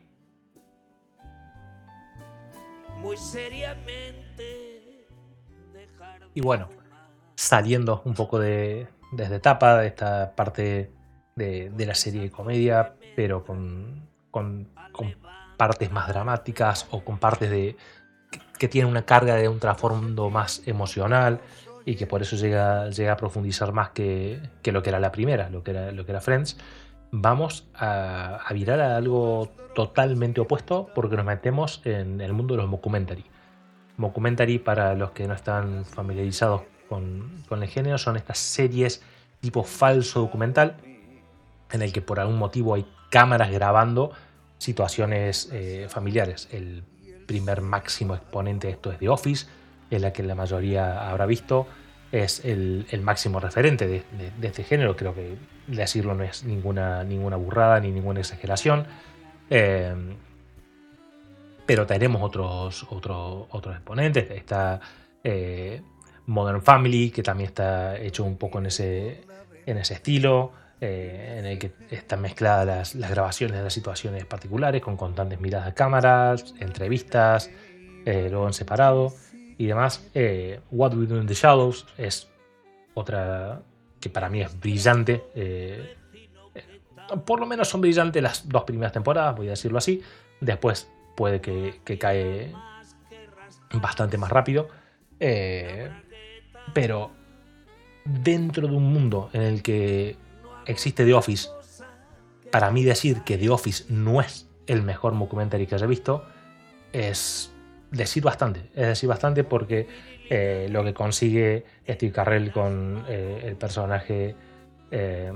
Muy seriamente. Y bueno, saliendo un poco de, de esta etapa, de esta parte de, de la serie de comedia, pero con, con, con partes más dramáticas o con partes de que, que tienen una carga de un trasfondo más emocional y que por eso llega, llega a profundizar más que, que lo que era la primera, lo que era, lo que era Friends. Vamos a, a virar a algo totalmente opuesto porque nos metemos en el mundo de los mockumentary. Mockumentary, para los que no están familiarizados con, con el género, son estas series tipo falso documental en el que por algún motivo hay cámaras grabando situaciones eh, familiares. El primer máximo exponente de esto es The Office, en la que la mayoría habrá visto. Es el, el máximo referente de, de, de este género. Creo que decirlo no es ninguna, ninguna burrada ni ninguna exageración. Eh, pero tenemos otros, otros, otros exponentes. Está eh, Modern Family, que también está hecho un poco en ese, en ese estilo, eh, en el que están mezcladas las, las grabaciones de las situaciones particulares con constantes miradas a cámaras, entrevistas, eh, luego en separado y demás. Eh, What We Do in the Shadows es otra que para mí es brillante. Eh, por lo menos son brillantes las dos primeras temporadas, voy a decirlo así. Después puede que, que cae bastante más rápido, eh, pero dentro de un mundo en el que existe The Office, para mí decir que The Office no es el mejor documentary que haya visto es decir bastante, es decir bastante porque eh, lo que consigue Steve Carell con eh, el personaje eh,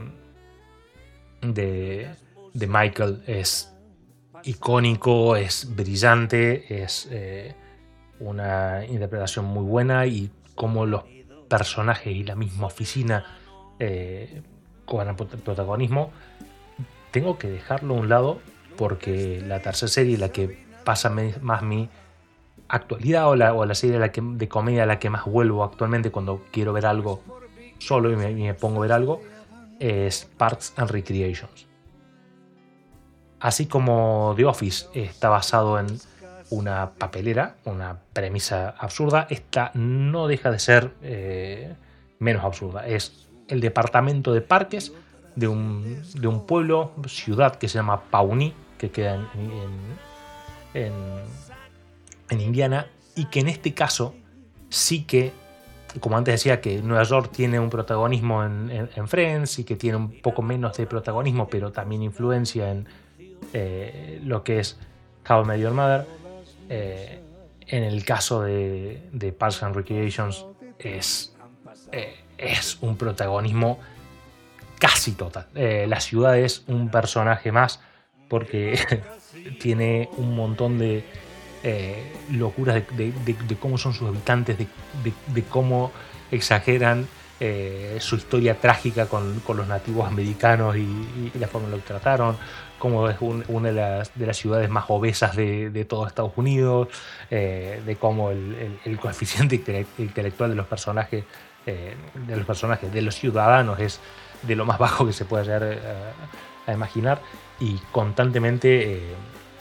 de, de Michael es icónico, es brillante, es eh, una interpretación muy buena y cómo los personajes y la misma oficina eh, cobran protagonismo. Tengo que dejarlo a un lado porque la tercera serie, la que pasa más mi actualidad o la, o la serie la que, de comedia a la que más vuelvo actualmente cuando quiero ver algo solo y me, y me pongo a ver algo, es Parks and Recreations. Así como The Office está basado en una papelera, una premisa absurda, esta no deja de ser eh, menos absurda. Es el departamento de parques de un, de un pueblo, ciudad que se llama Pawnee, que queda en, en, en, en Indiana, y que en este caso sí que, como antes decía, que Nueva York tiene un protagonismo en, en, en Friends y que tiene un poco menos de protagonismo, pero también influencia en eh, lo que es How I Met Your Mother. Eh, en el caso de, de Parks and Recreations es, eh, es un protagonismo casi total. Eh, la ciudad es un personaje más porque tiene un montón de eh, locuras de, de, de, de cómo son sus habitantes, de, de, de cómo exageran eh, su historia trágica con, con los nativos americanos y, y la forma en la que trataron, cómo es un, una de las, de las ciudades más obesas de, de todo Estados Unidos, eh, de cómo el, el, el coeficiente intelectual de los personajes, eh, de los personajes, de los ciudadanos es de lo más bajo que se puede llegar a, a imaginar, y constantemente eh,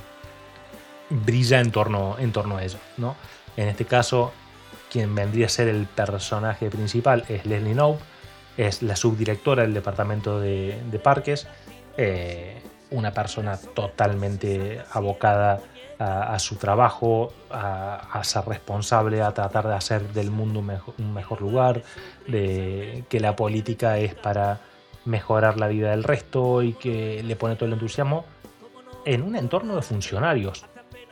brilla en torno, en torno a ello, ¿no? En este caso, quien vendría a ser el personaje principal es Leslie Knope, es la subdirectora del departamento de, de parques, eh, una persona totalmente abocada a, a su trabajo, a, a ser responsable, a tratar de hacer del mundo un mejor, un mejor lugar, de que la política es para mejorar la vida del resto y que le pone todo el entusiasmo en un entorno de funcionarios.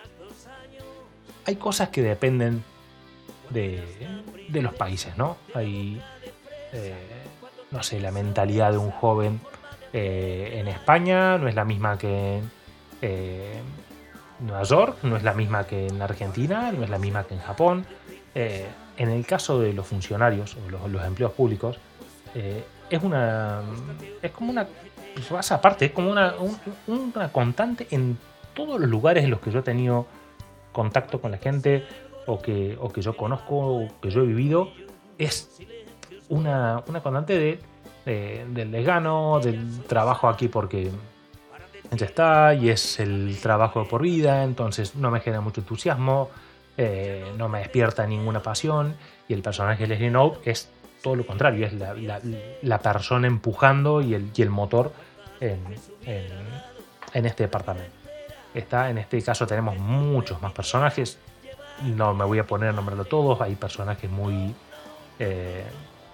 Hay cosas que dependen de, de los países, ¿no? Hay, eh, no sé, la mentalidad de un joven eh, en España no es la misma que en eh, Nueva York, no es la misma que en Argentina, no es la misma que en Japón. Eh, en el caso de los funcionarios o los, los empleos públicos, eh, es una es como una raza aparte, es como una, un, una constante en todos los lugares en los que yo he tenido contacto con la gente o que, o que yo conozco o que yo he vivido, es una, una constante de, de, del desgano, del trabajo aquí porque ya está y es el trabajo por vida, entonces no me genera mucho entusiasmo, eh, no me despierta ninguna pasión, y el personaje de Leslie Knope es todo lo contrario, es la, la, la persona empujando y el, y el motor en, en, en este departamento. Está, en este caso tenemos muchos más personajes, no me voy a poner a nombrarlo todos, hay personajes muy eh,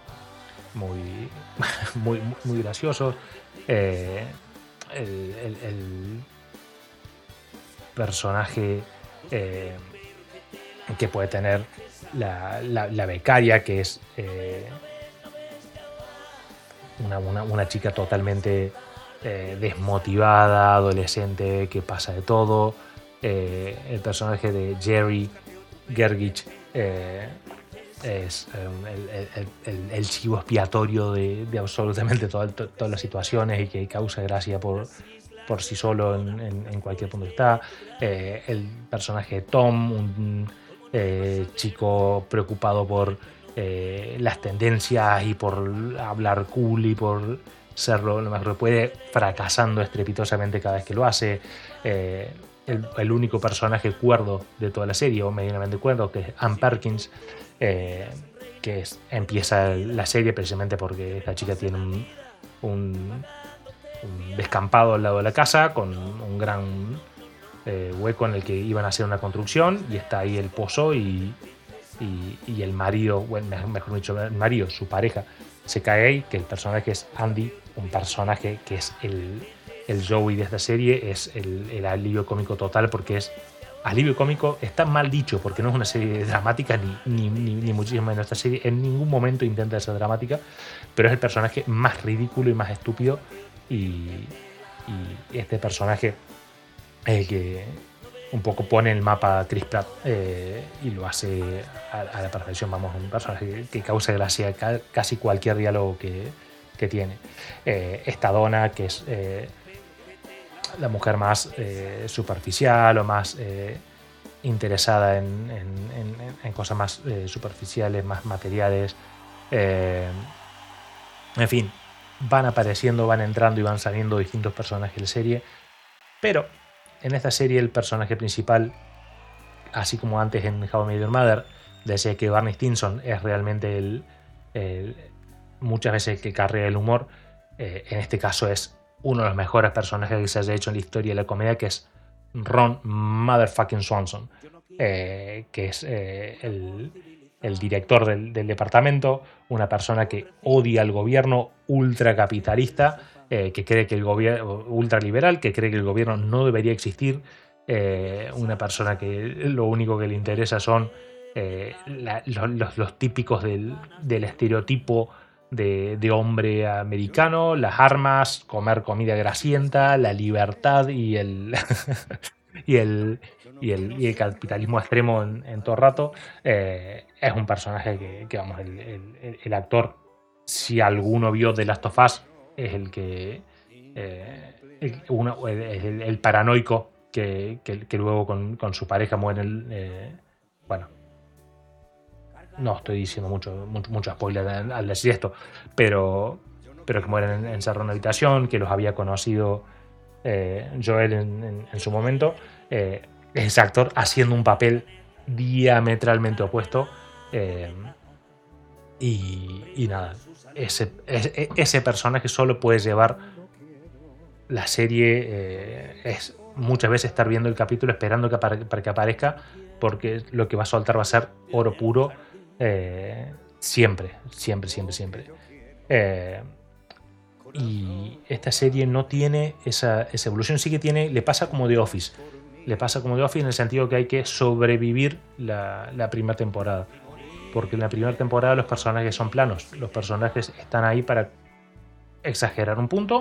muy, muy muy graciosos, eh, el, el, el, personaje eh, que puede tener la, la, la becaria, que es eh, una, una, una chica totalmente eh, desmotivada, adolescente, que pasa de todo. Eh, el personaje de Jerry Gergich eh, es el, el, el, el chivo expiatorio de, de absolutamente toda, to, todas las situaciones y que causa gracia por, por sí solo en, en, en cualquier punto que está. Eh, el personaje de Tom, un eh, chico preocupado por eh, las tendencias y por hablar cool y por serlo lo mejor que puede, fracasando estrepitosamente cada vez que lo hace. Eh, el, el único personaje cuerdo de toda la serie, o medianamente cuerdo, que es Ann Perkins, eh, que es, empieza la serie precisamente porque esta chica tiene un, un, un descampado al lado de la casa con un gran eh, hueco en el que iban a hacer una construcción, y está ahí el pozo y, y, y el marido, bueno, mejor dicho, el marido, su pareja, se cae ahí, que el personaje es Andy, un personaje que es el, el Joey de esta serie, es el, el alivio cómico total, porque es alivio cómico, está mal dicho porque no es una serie dramática ni, ni, ni, ni muchísimo menos. Esta serie en ningún momento intenta ser dramática, pero es el personaje más ridículo y más estúpido, y, y este personaje es el que un poco pone el mapa a Chris Pratt eh, y lo hace a, a la perfección. Vamos, un personaje que, que causa gracia ca, casi cualquier diálogo que, que tiene. Eh, esta Donna, que es eh, la mujer más eh, superficial o más eh, interesada en, en, en, en cosas más eh, superficiales, más materiales. Eh, en fin, van apareciendo, van entrando y van saliendo distintos personajes de la serie, pero en esta serie el personaje principal, así como antes en How I Met Your Mother, decía que Barney Stinson es realmente el, el muchas veces que carrea el humor, eh, en este caso es uno de los mejores personajes que se haya hecho en la historia de la comedia, que es Ron Motherfucking Swanson, eh, que es eh, el, el director del, del departamento, una persona que odia al gobierno ultracapitalista, eh, que cree que el gobierno ultraliberal, que cree que el gobierno no debería existir, eh, una persona que lo único que le interesa son eh, la, los, los típicos del, del estereotipo de, de hombre americano, las armas, comer comida grasienta, la libertad y el y el y el, y el capitalismo extremo en, en todo rato. Eh, es un personaje que, que vamos, el, el, el actor, si alguno vio The Last of Us, es el que eh, el, uno, el, el paranoico que, que, que luego con, con su pareja muere. El, eh, bueno, no estoy diciendo mucho, mucho, mucho spoiler al, al decir esto, pero, pero que mueren encerrados en una habitación, que los había conocido eh, Joel en, en, en su momento. Eh, ese actor haciendo un papel diametralmente opuesto. Eh, y, y nada, ese, ese, ese personaje solo puede llevar la serie. Eh, es muchas veces estar viendo el capítulo esperando que para, para que aparezca, porque lo que va a soltar va a ser oro puro. Eh, siempre, siempre, siempre, siempre. Eh, y esta serie no tiene esa, esa evolución. Sí que tiene, le pasa como The Office. Le pasa como The Office en el sentido que hay que sobrevivir la, la primera temporada. Porque en la primera temporada los personajes son planos. Los personajes están ahí para exagerar un punto,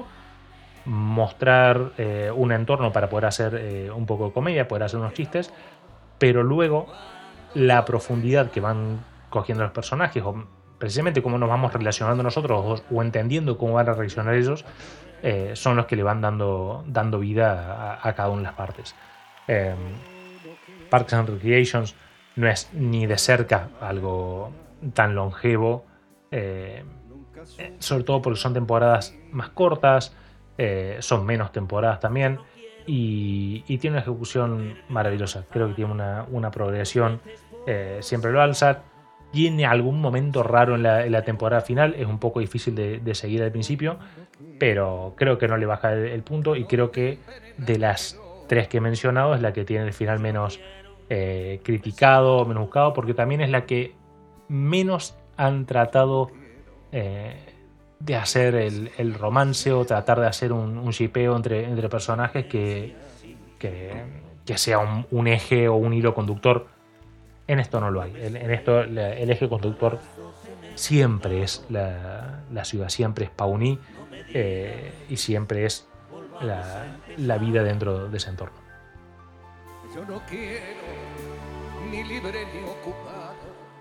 mostrar eh, un entorno para poder hacer eh, un poco de comedia, poder hacer unos chistes, pero luego la profundidad que van cogiendo los personajes, o precisamente cómo nos vamos relacionando nosotros, o, o entendiendo cómo van a reaccionar ellos, eh, son los que le van dando, dando vida a, a cada una de las partes. Eh, Parks and Recreations no es ni de cerca algo tan longevo, eh, sobre todo porque son temporadas más cortas, eh, son menos temporadas también, y, y tiene una ejecución maravillosa. Creo que tiene una, una progresión, eh, siempre lo alza. Tiene algún momento raro en la, en la temporada final, es un poco difícil de, de seguir al principio, pero creo que no le baja el, el punto, y creo que de las tres que he mencionado es la que tiene el final menos eh, criticado, menos buscado, porque también es la que menos han tratado eh, de hacer el, el romance, o tratar de hacer un, un shipeo entre, entre personajes que, que, que sea un, un eje o un hilo conductor. En esto no lo hay. En, en esto la, el eje conductor siempre es la, la ciudad, siempre es Pawnee, eh, y siempre es la, la vida dentro de ese entorno. Yo no quiero ni libre ni ocupado.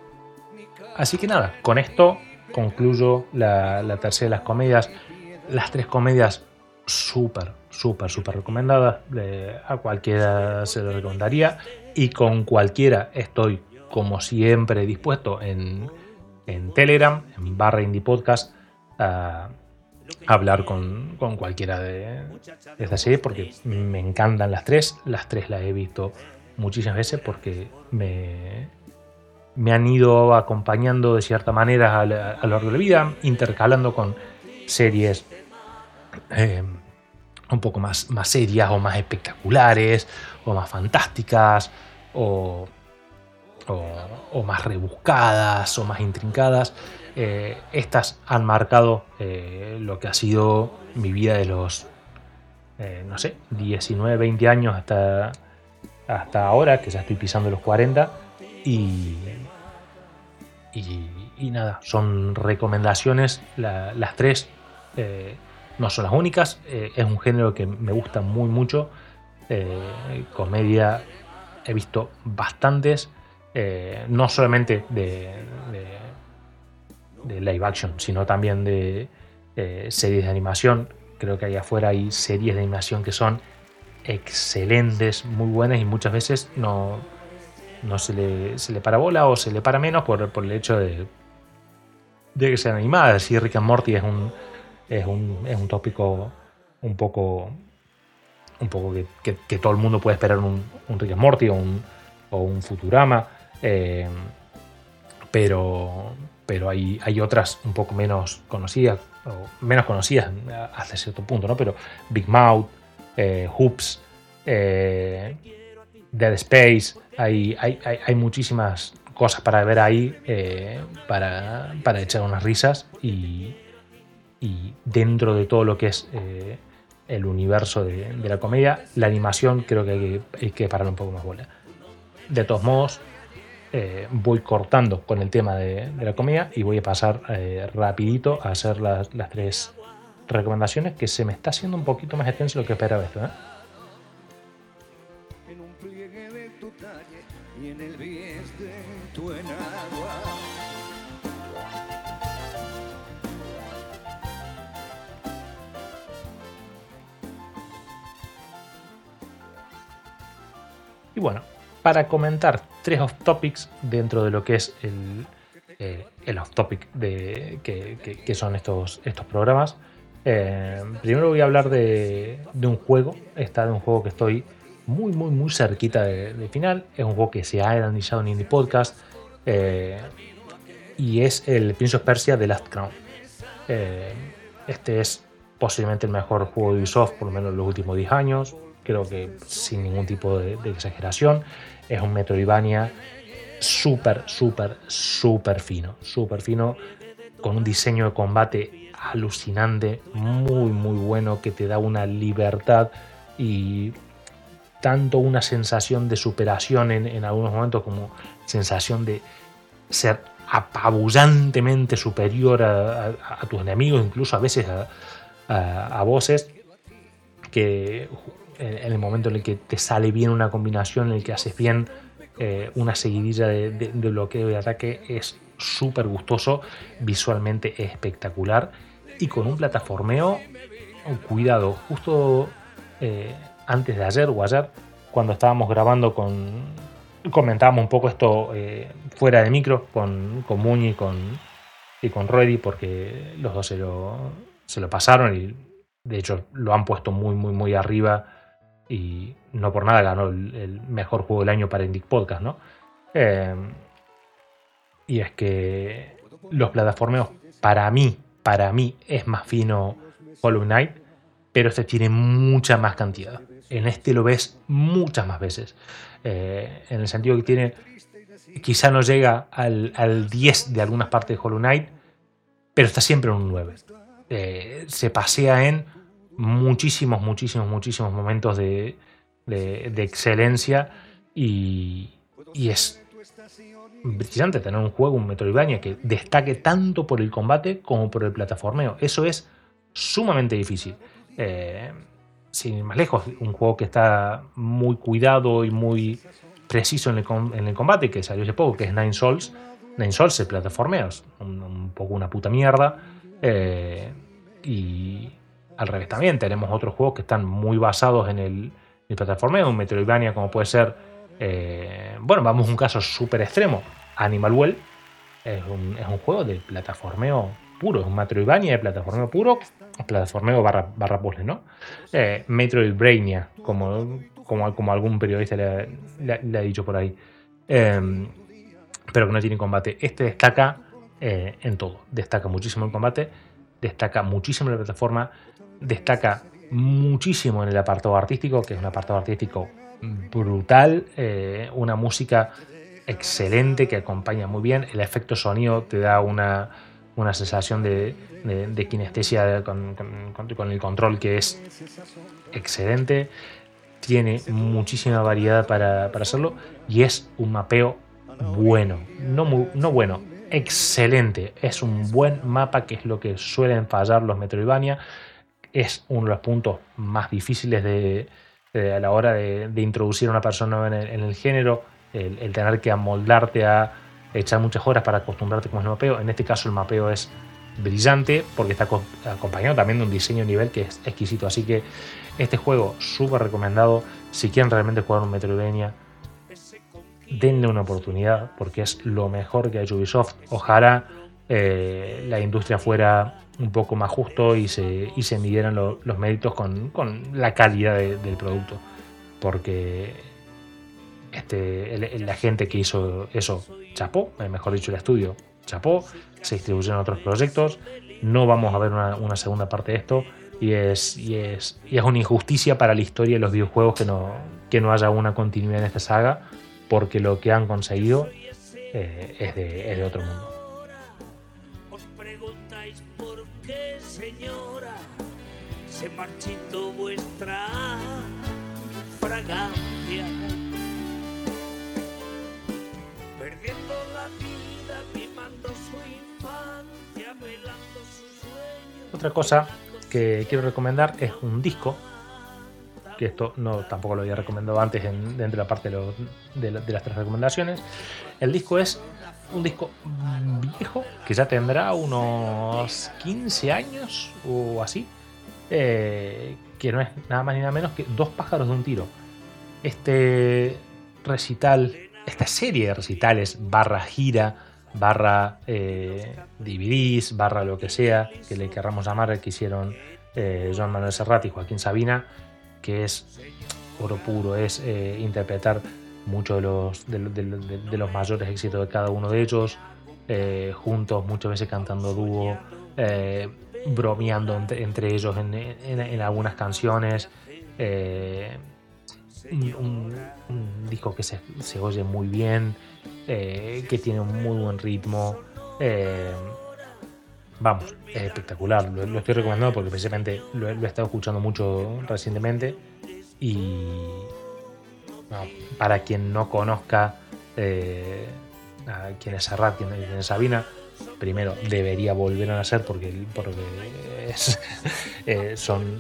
Así que nada, con esto concluyo la, la tercera de las comedias. Las tres comedias súper, súper, súper recomendadas. Eh, a cualquiera se lo recomendaría, y con cualquiera estoy, como siempre, dispuesto en, en Telegram, en barra Indie Podcast, a hablar con, con cualquiera de, de esta serie, porque me encantan las tres. Las tres las he visto muchísimas veces porque me... me han ido acompañando de cierta manera a, la, a lo largo de la vida, intercalando con series eh, un poco más, más serias, o más espectaculares, o más fantásticas, o, o, o más rebuscadas, o más intrincadas. Eh, estas han marcado eh, lo que ha sido mi vida de los, eh, no sé, diecinueve, veinte años hasta, hasta ahora, que ya estoy pisando los cuarenta, y... Y, y nada, son recomendaciones, la, las tres eh, no son las únicas, eh, es un género que me gusta muy mucho. Eh, comedia he visto bastantes, eh, no solamente de, de, de live action, sino también de eh, series de animación. Creo que ahí afuera hay series de animación que son excelentes, muy buenas, y muchas veces no... no se le, se le para bola, o se le para menos por, por el hecho de, de que sean animadas. Si Rick and Morty es un, es un, es un tópico un poco un poco que, que, que todo el mundo puede esperar un, un Rick and Morty, o un, o un Futurama, eh, pero, pero hay, hay otras un poco menos conocidas, o menos conocidas hasta cierto punto, ¿no? Pero Big Mouth, eh, Hoops, eh, Dead Space, hay, hay, hay, hay muchísimas cosas para ver ahí, eh, para, para echar unas risas y, y dentro de todo lo que es eh, el universo de, de la comedia, la animación creo que hay, que hay que pararle un poco más bola. De todos modos, eh, voy cortando con el tema de, de la comedia y voy a pasar eh, rapidito a hacer las, las tres recomendaciones, que se me está haciendo un poquito más extenso de lo que esperaba esto, ¿eh? Y bueno, para comentar tres off topics dentro de lo que es el, eh, el off topic de, que, que, que son estos, estos programas. Eh, primero voy a hablar de, de un juego, está de un juego que estoy muy, muy, muy cerquita de, de final. Es un juego que se ha analizado en Indie Podcast eh, y es el Prince of Persia The Last Crown. Eh, este es posiblemente el mejor juego de Ubisoft, por lo menos en los últimos diez años. Creo que sin ningún tipo de, de exageración. Es un Metroidvania súper, súper, súper fino. Súper fino, con un diseño de combate alucinante, muy, muy bueno, que te da una libertad y tanto una sensación de superación en, en algunos momentos como sensación de ser apabullantemente superior a, a, a tus enemigos, incluso a veces a, a, a voces, que en el momento en el que te sale bien una combinación, en el que haces bien eh, una seguidilla de, de, de bloqueo y ataque, es súper gustoso, visualmente es espectacular y con un plataformeo, cuidado, justo eh, antes de ayer o ayer, cuando estábamos grabando con... comentábamos un poco esto eh, fuera de micro con, con Muñi y con, y con Reddy, porque los dos se lo, se lo pasaron y de hecho lo han puesto muy muy muy arriba y no por nada ganó el, el mejor juego del año para Indie Podcast, ¿no? Eh, y es que los plataformeos, para mí, para mí es más fino Hollow Knight, pero este tiene mucha más cantidad. En este lo ves muchas más veces. Eh, en el sentido que tiene, quizá no llega al, al diez de algunas partes de Hollow Knight, pero está siempre en un nueve. Eh, se pasea en muchísimos, muchísimos, muchísimos momentos de, de, de excelencia y, y es brillante tener un juego, un Metroidvania, que destaque tanto por el combate como por el plataformeo. Eso es sumamente difícil. Eh, sin ir más lejos, un juego que está muy cuidado y muy preciso en el, en el combate, que salió hace poco, que es Nine Souls. Nine Souls, el plataformeo, es un, un poco una puta mierda. Eh, y al revés también, tenemos otros juegos que están muy basados en el, el plataformeo, un Metroidvania como puede ser, eh, bueno, vamos a un caso súper extremo, Animal Well. Es un, es un juego de plataformeo puro, es un Metroidvania de plataformeo puro, plataformeo barra, barra puzzle, ¿no? Eh, Metroidvania, como, como, como algún periodista le, le, le ha dicho por ahí, eh, pero que no tiene combate. Este destaca eh, en todo, destaca muchísimo el combate, destaca muchísimo la plataforma, destaca muchísimo en el apartado artístico, que es un apartado artístico brutal, eh, una música excelente que acompaña muy bien, el efecto sonido te da una, una sensación de, de, de kinestesia con, con, con el control que es excelente, tiene muchísima variedad para, para hacerlo y es un mapeo bueno, no, muy, no bueno, excelente, es un buen mapa, que es lo que suelen fallar los Metroidvania, es uno de los puntos más difíciles de, de, a la hora de, de introducir a una persona en el, en el género. El, el tener que amoldarte a echar muchas horas para acostumbrarte con el mapeo. En este caso el mapeo es brillante porque está acompañado también de un diseño de nivel que es exquisito. Así que este juego súper recomendado. Si quieren realmente jugar un Metroidvania, denle una oportunidad porque es lo mejor que ha hecho Ubisoft. Ojalá eh, la industria fuera un poco más justo y se, y se midieran lo, los méritos con, con la calidad de, del producto. Porque Este, el, la gente que hizo eso chapó, mejor dicho el estudio chapó, se distribuyeron otros proyectos, no vamos a ver una, una segunda parte de esto y es, y, es, y es una injusticia para la historia de los videojuegos que no, que no haya una continuidad en esta saga, porque lo que han conseguido eh, es, de, es de otro mundo. Os preguntáis por qué, señora, se marchitó vuestra fragancia, perdiendo la vida, mimando su infancia, velando sus sueños. Otra cosa que quiero recomendar es un disco, que esto no tampoco lo había recomendado antes en, dentro de la parte de, lo, de, la, de las tres recomendaciones. El disco es un disco viejo, que ya tendrá unos quince años o así, eh, que no es nada más ni nada menos que Dos pájaros de un tiro. Este recital, esta serie de recitales, barra gira, barra eh, D V Ds, barra lo que sea que le querramos llamar, que hicieron eh, Joan Manuel Serrat y Joaquín Sabina, que es oro puro, es eh, interpretar muchos de los, de, de, de, de los mayores éxitos de cada uno de ellos, eh, juntos, muchas veces cantando dúo, eh, bromeando entre, entre ellos en, en, en algunas canciones. Eh, un, un, un disco que se, se oye muy bien, eh, que tiene un muy buen ritmo. Eh, vamos, es espectacular. Lo, lo estoy recomendando porque precisamente lo, lo he estado escuchando mucho recientemente. Y no, para quien no conozca eh, a quién es Serrat, quién es Sabina, primero debería volver a nacer porque, porque es, eh, son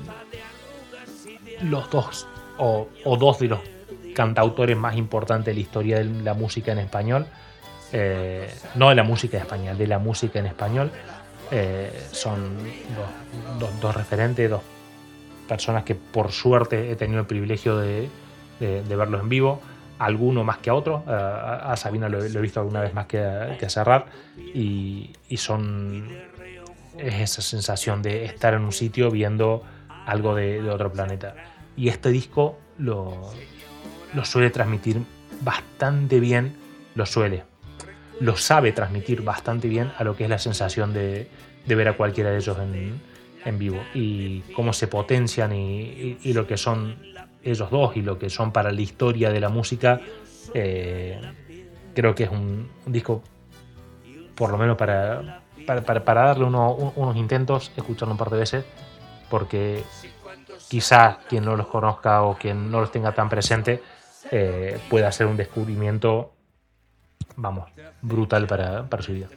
los dos o, o dos de los cantautores más importantes de la historia de la música en español, eh, no de la música española, de la música en español. Eh, son dos, dos, dos referentes, dos personas que por suerte he tenido el privilegio de, de, de verlos en vivo, alguno más que a otro. Uh, a Sabina lo, lo he visto alguna vez más que a, que a Serrat, y, y son es esa sensación de estar en un sitio viendo algo de, de otro planeta. Y este disco lo, lo suele transmitir bastante bien, lo suele, lo sabe transmitir bastante bien a lo que es la sensación de, de ver a cualquiera de ellos en, en vivo, y cómo se potencian y, y, y lo que son ellos dos y lo que son para la historia de la música. Eh, creo que es un, un disco, por lo menos para, para, para, para darle uno, un, unos intentos, escucharlo un par de veces, porque quizá quien no los conozca o quien no los tenga tan presente eh, pueda hacer un descubrimiento, vamos, brutal para, para su vida.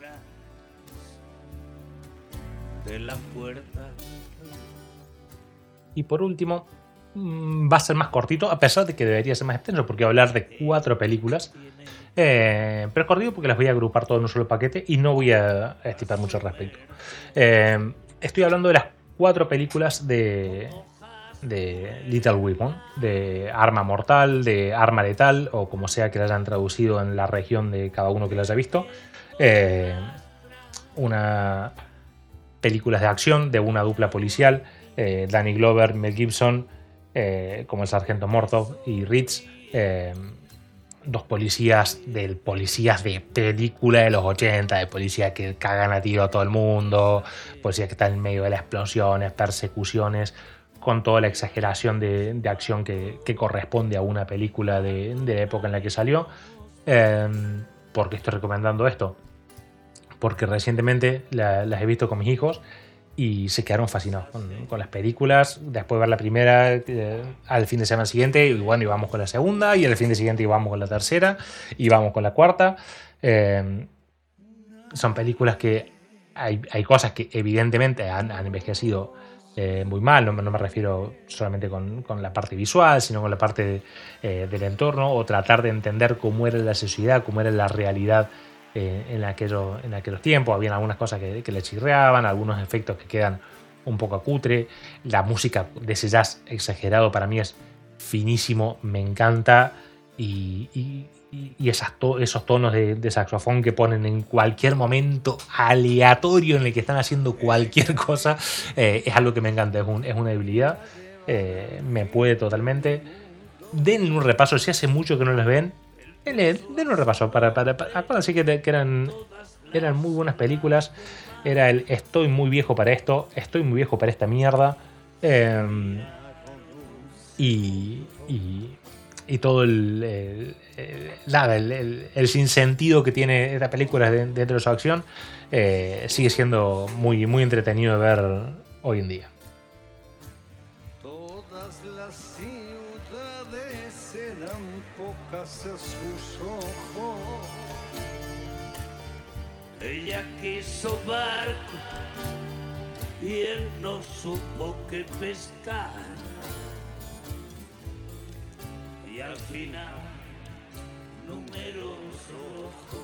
Y por último, va a ser más cortito, a pesar de que debería ser más extenso, porque voy a hablar de cuatro películas. Eh, pero es cortito porque las voy a agrupar todo en un solo paquete y no voy a estipar mucho al respecto. Eh, estoy hablando de las cuatro películas de, de Lethal Weapon, de Arma Mortal, de Arma Letal, o como sea que la hayan traducido en la región de cada uno que la haya visto. Eh, una películas de acción de una dupla policial, eh, Danny Glover, Mel Gibson, eh, como el sargento Murtaugh y Ritz, eh, dos policías del policías de película de los ochenta, de policías que cagan a tiro a todo el mundo, policías que están en medio de las explosiones, persecuciones, con toda la exageración de, de acción que, que corresponde a una película de, de la época en la que salió. Eh, ¿Por qué estoy recomendando esto? Porque recientemente la, las he visto con mis hijos y se quedaron fascinados con, con las películas. Después de ver la primera, eh, al fin de semana siguiente, y bueno, íbamos con la segunda, y al fin de siguiente íbamos con la tercera, y vamos con la cuarta. Eh, son películas que hay, hay cosas que evidentemente han, han envejecido eh, muy mal. No, no me refiero solamente con, con la parte visual, sino con la parte eh, del entorno, o tratar de entender cómo era la sociedad, cómo era la realidad Eh, en, aquello, en aquellos tiempos. Habían algunas cosas que, que le chirreaban, algunos efectos que quedan un poco cutre. La música de ese jazz exagerado para mí es finísimo, me encanta, y, y, y esas to, esos tonos de, de saxofón que ponen en cualquier momento aleatorio en el que están haciendo cualquier cosa, eh, es algo que me encanta, es, un, es una debilidad, eh, me puede totalmente. Den un repaso, si hace mucho que no les ven, den un repaso para, para, para, para decir que, que eran, eran muy buenas películas. Era el estoy muy viejo para esto, estoy muy viejo para esta mierda. Eh, y, y, y todo el, el, el, nada, el, el, el sinsentido que tiene esta película dentro de su acción eh, sigue siendo muy, muy entretenido de ver hoy en día. Todas las ciudades eran pocas a sus ojos. Ella quiso barco y él no supo qué pescar. Y al final, números rojos.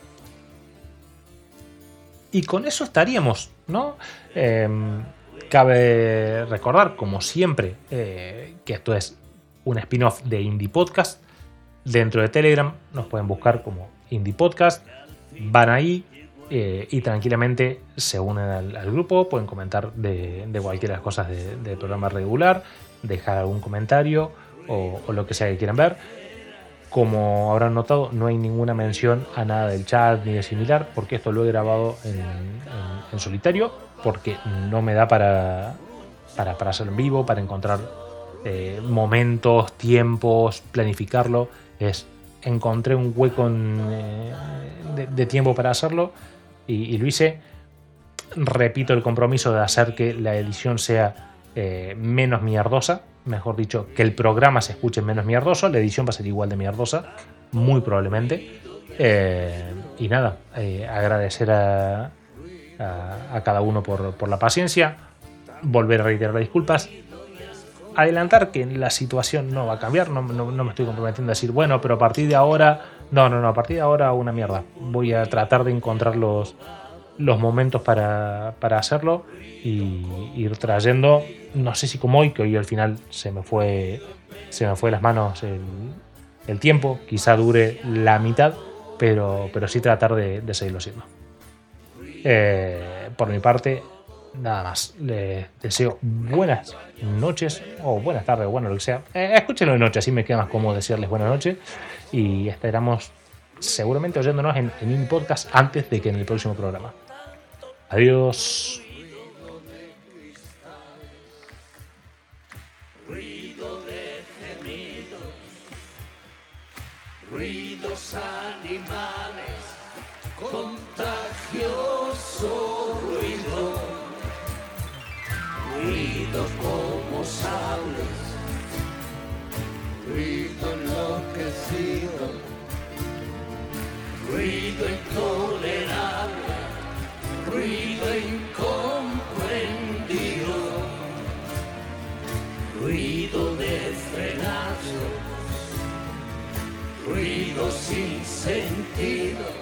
Y con eso estaríamos, ¿no? Eh, cabe recordar, como siempre, eh, que esto es un spin-off de Indie Podcast. Dentro de Telegram nos pueden buscar como Indie Podcast. Van ahí eh, y tranquilamente se unen al, al grupo. Pueden comentar de, de cualquiera de las cosas del de programa regular, dejar algún comentario o, o lo que sea que quieran ver. Como habrán notado, no hay ninguna mención a nada del chat ni de similar, porque esto lo he grabado en, en, en solitario, porque no me da para, para, para hacerlo en vivo, para encontrar eh, momentos, tiempos, planificarlo. Es, encontré un hueco en, eh, de, de tiempo para hacerlo y, y lo hice. Repito el compromiso de hacer que la edición sea eh, menos mierdosa, mejor dicho, que el programa se escuche menos mierdoso. La edición va a ser igual de mierdosa, muy probablemente. Eh, y nada, eh, agradecer a, a, a cada uno por, por la paciencia, volver a reiterar las disculpas, adelantar que la situación no va a cambiar. No, no, no me estoy comprometiendo a decir, bueno, pero a partir de ahora, no, no, no, a partir de ahora una mierda. Voy a tratar de encontrar los, los momentos para, para hacerlo y ir trayendo, no sé si como hoy, que hoy al final se me fue se me fue de las manos el, el tiempo, quizá dure la mitad, pero, pero sí tratar de, de seguirlo siendo. Eh, por mi parte, nada más. Les deseo buenas noches o buenas tardes o bueno, lo que sea. Eh, escúchenlo de noche, así me queda más cómodo decirles buenas noches y esperamos seguramente oyéndonos en, en un podcast antes de que en el próximo programa. Adiós. Ruido de gemidos, ruidos animales, contagioso ruido, ruido como sables, ruido enloquecido, ruido intolerable, ruido incomprendido, ruido de frenazos, ruido sin sentido.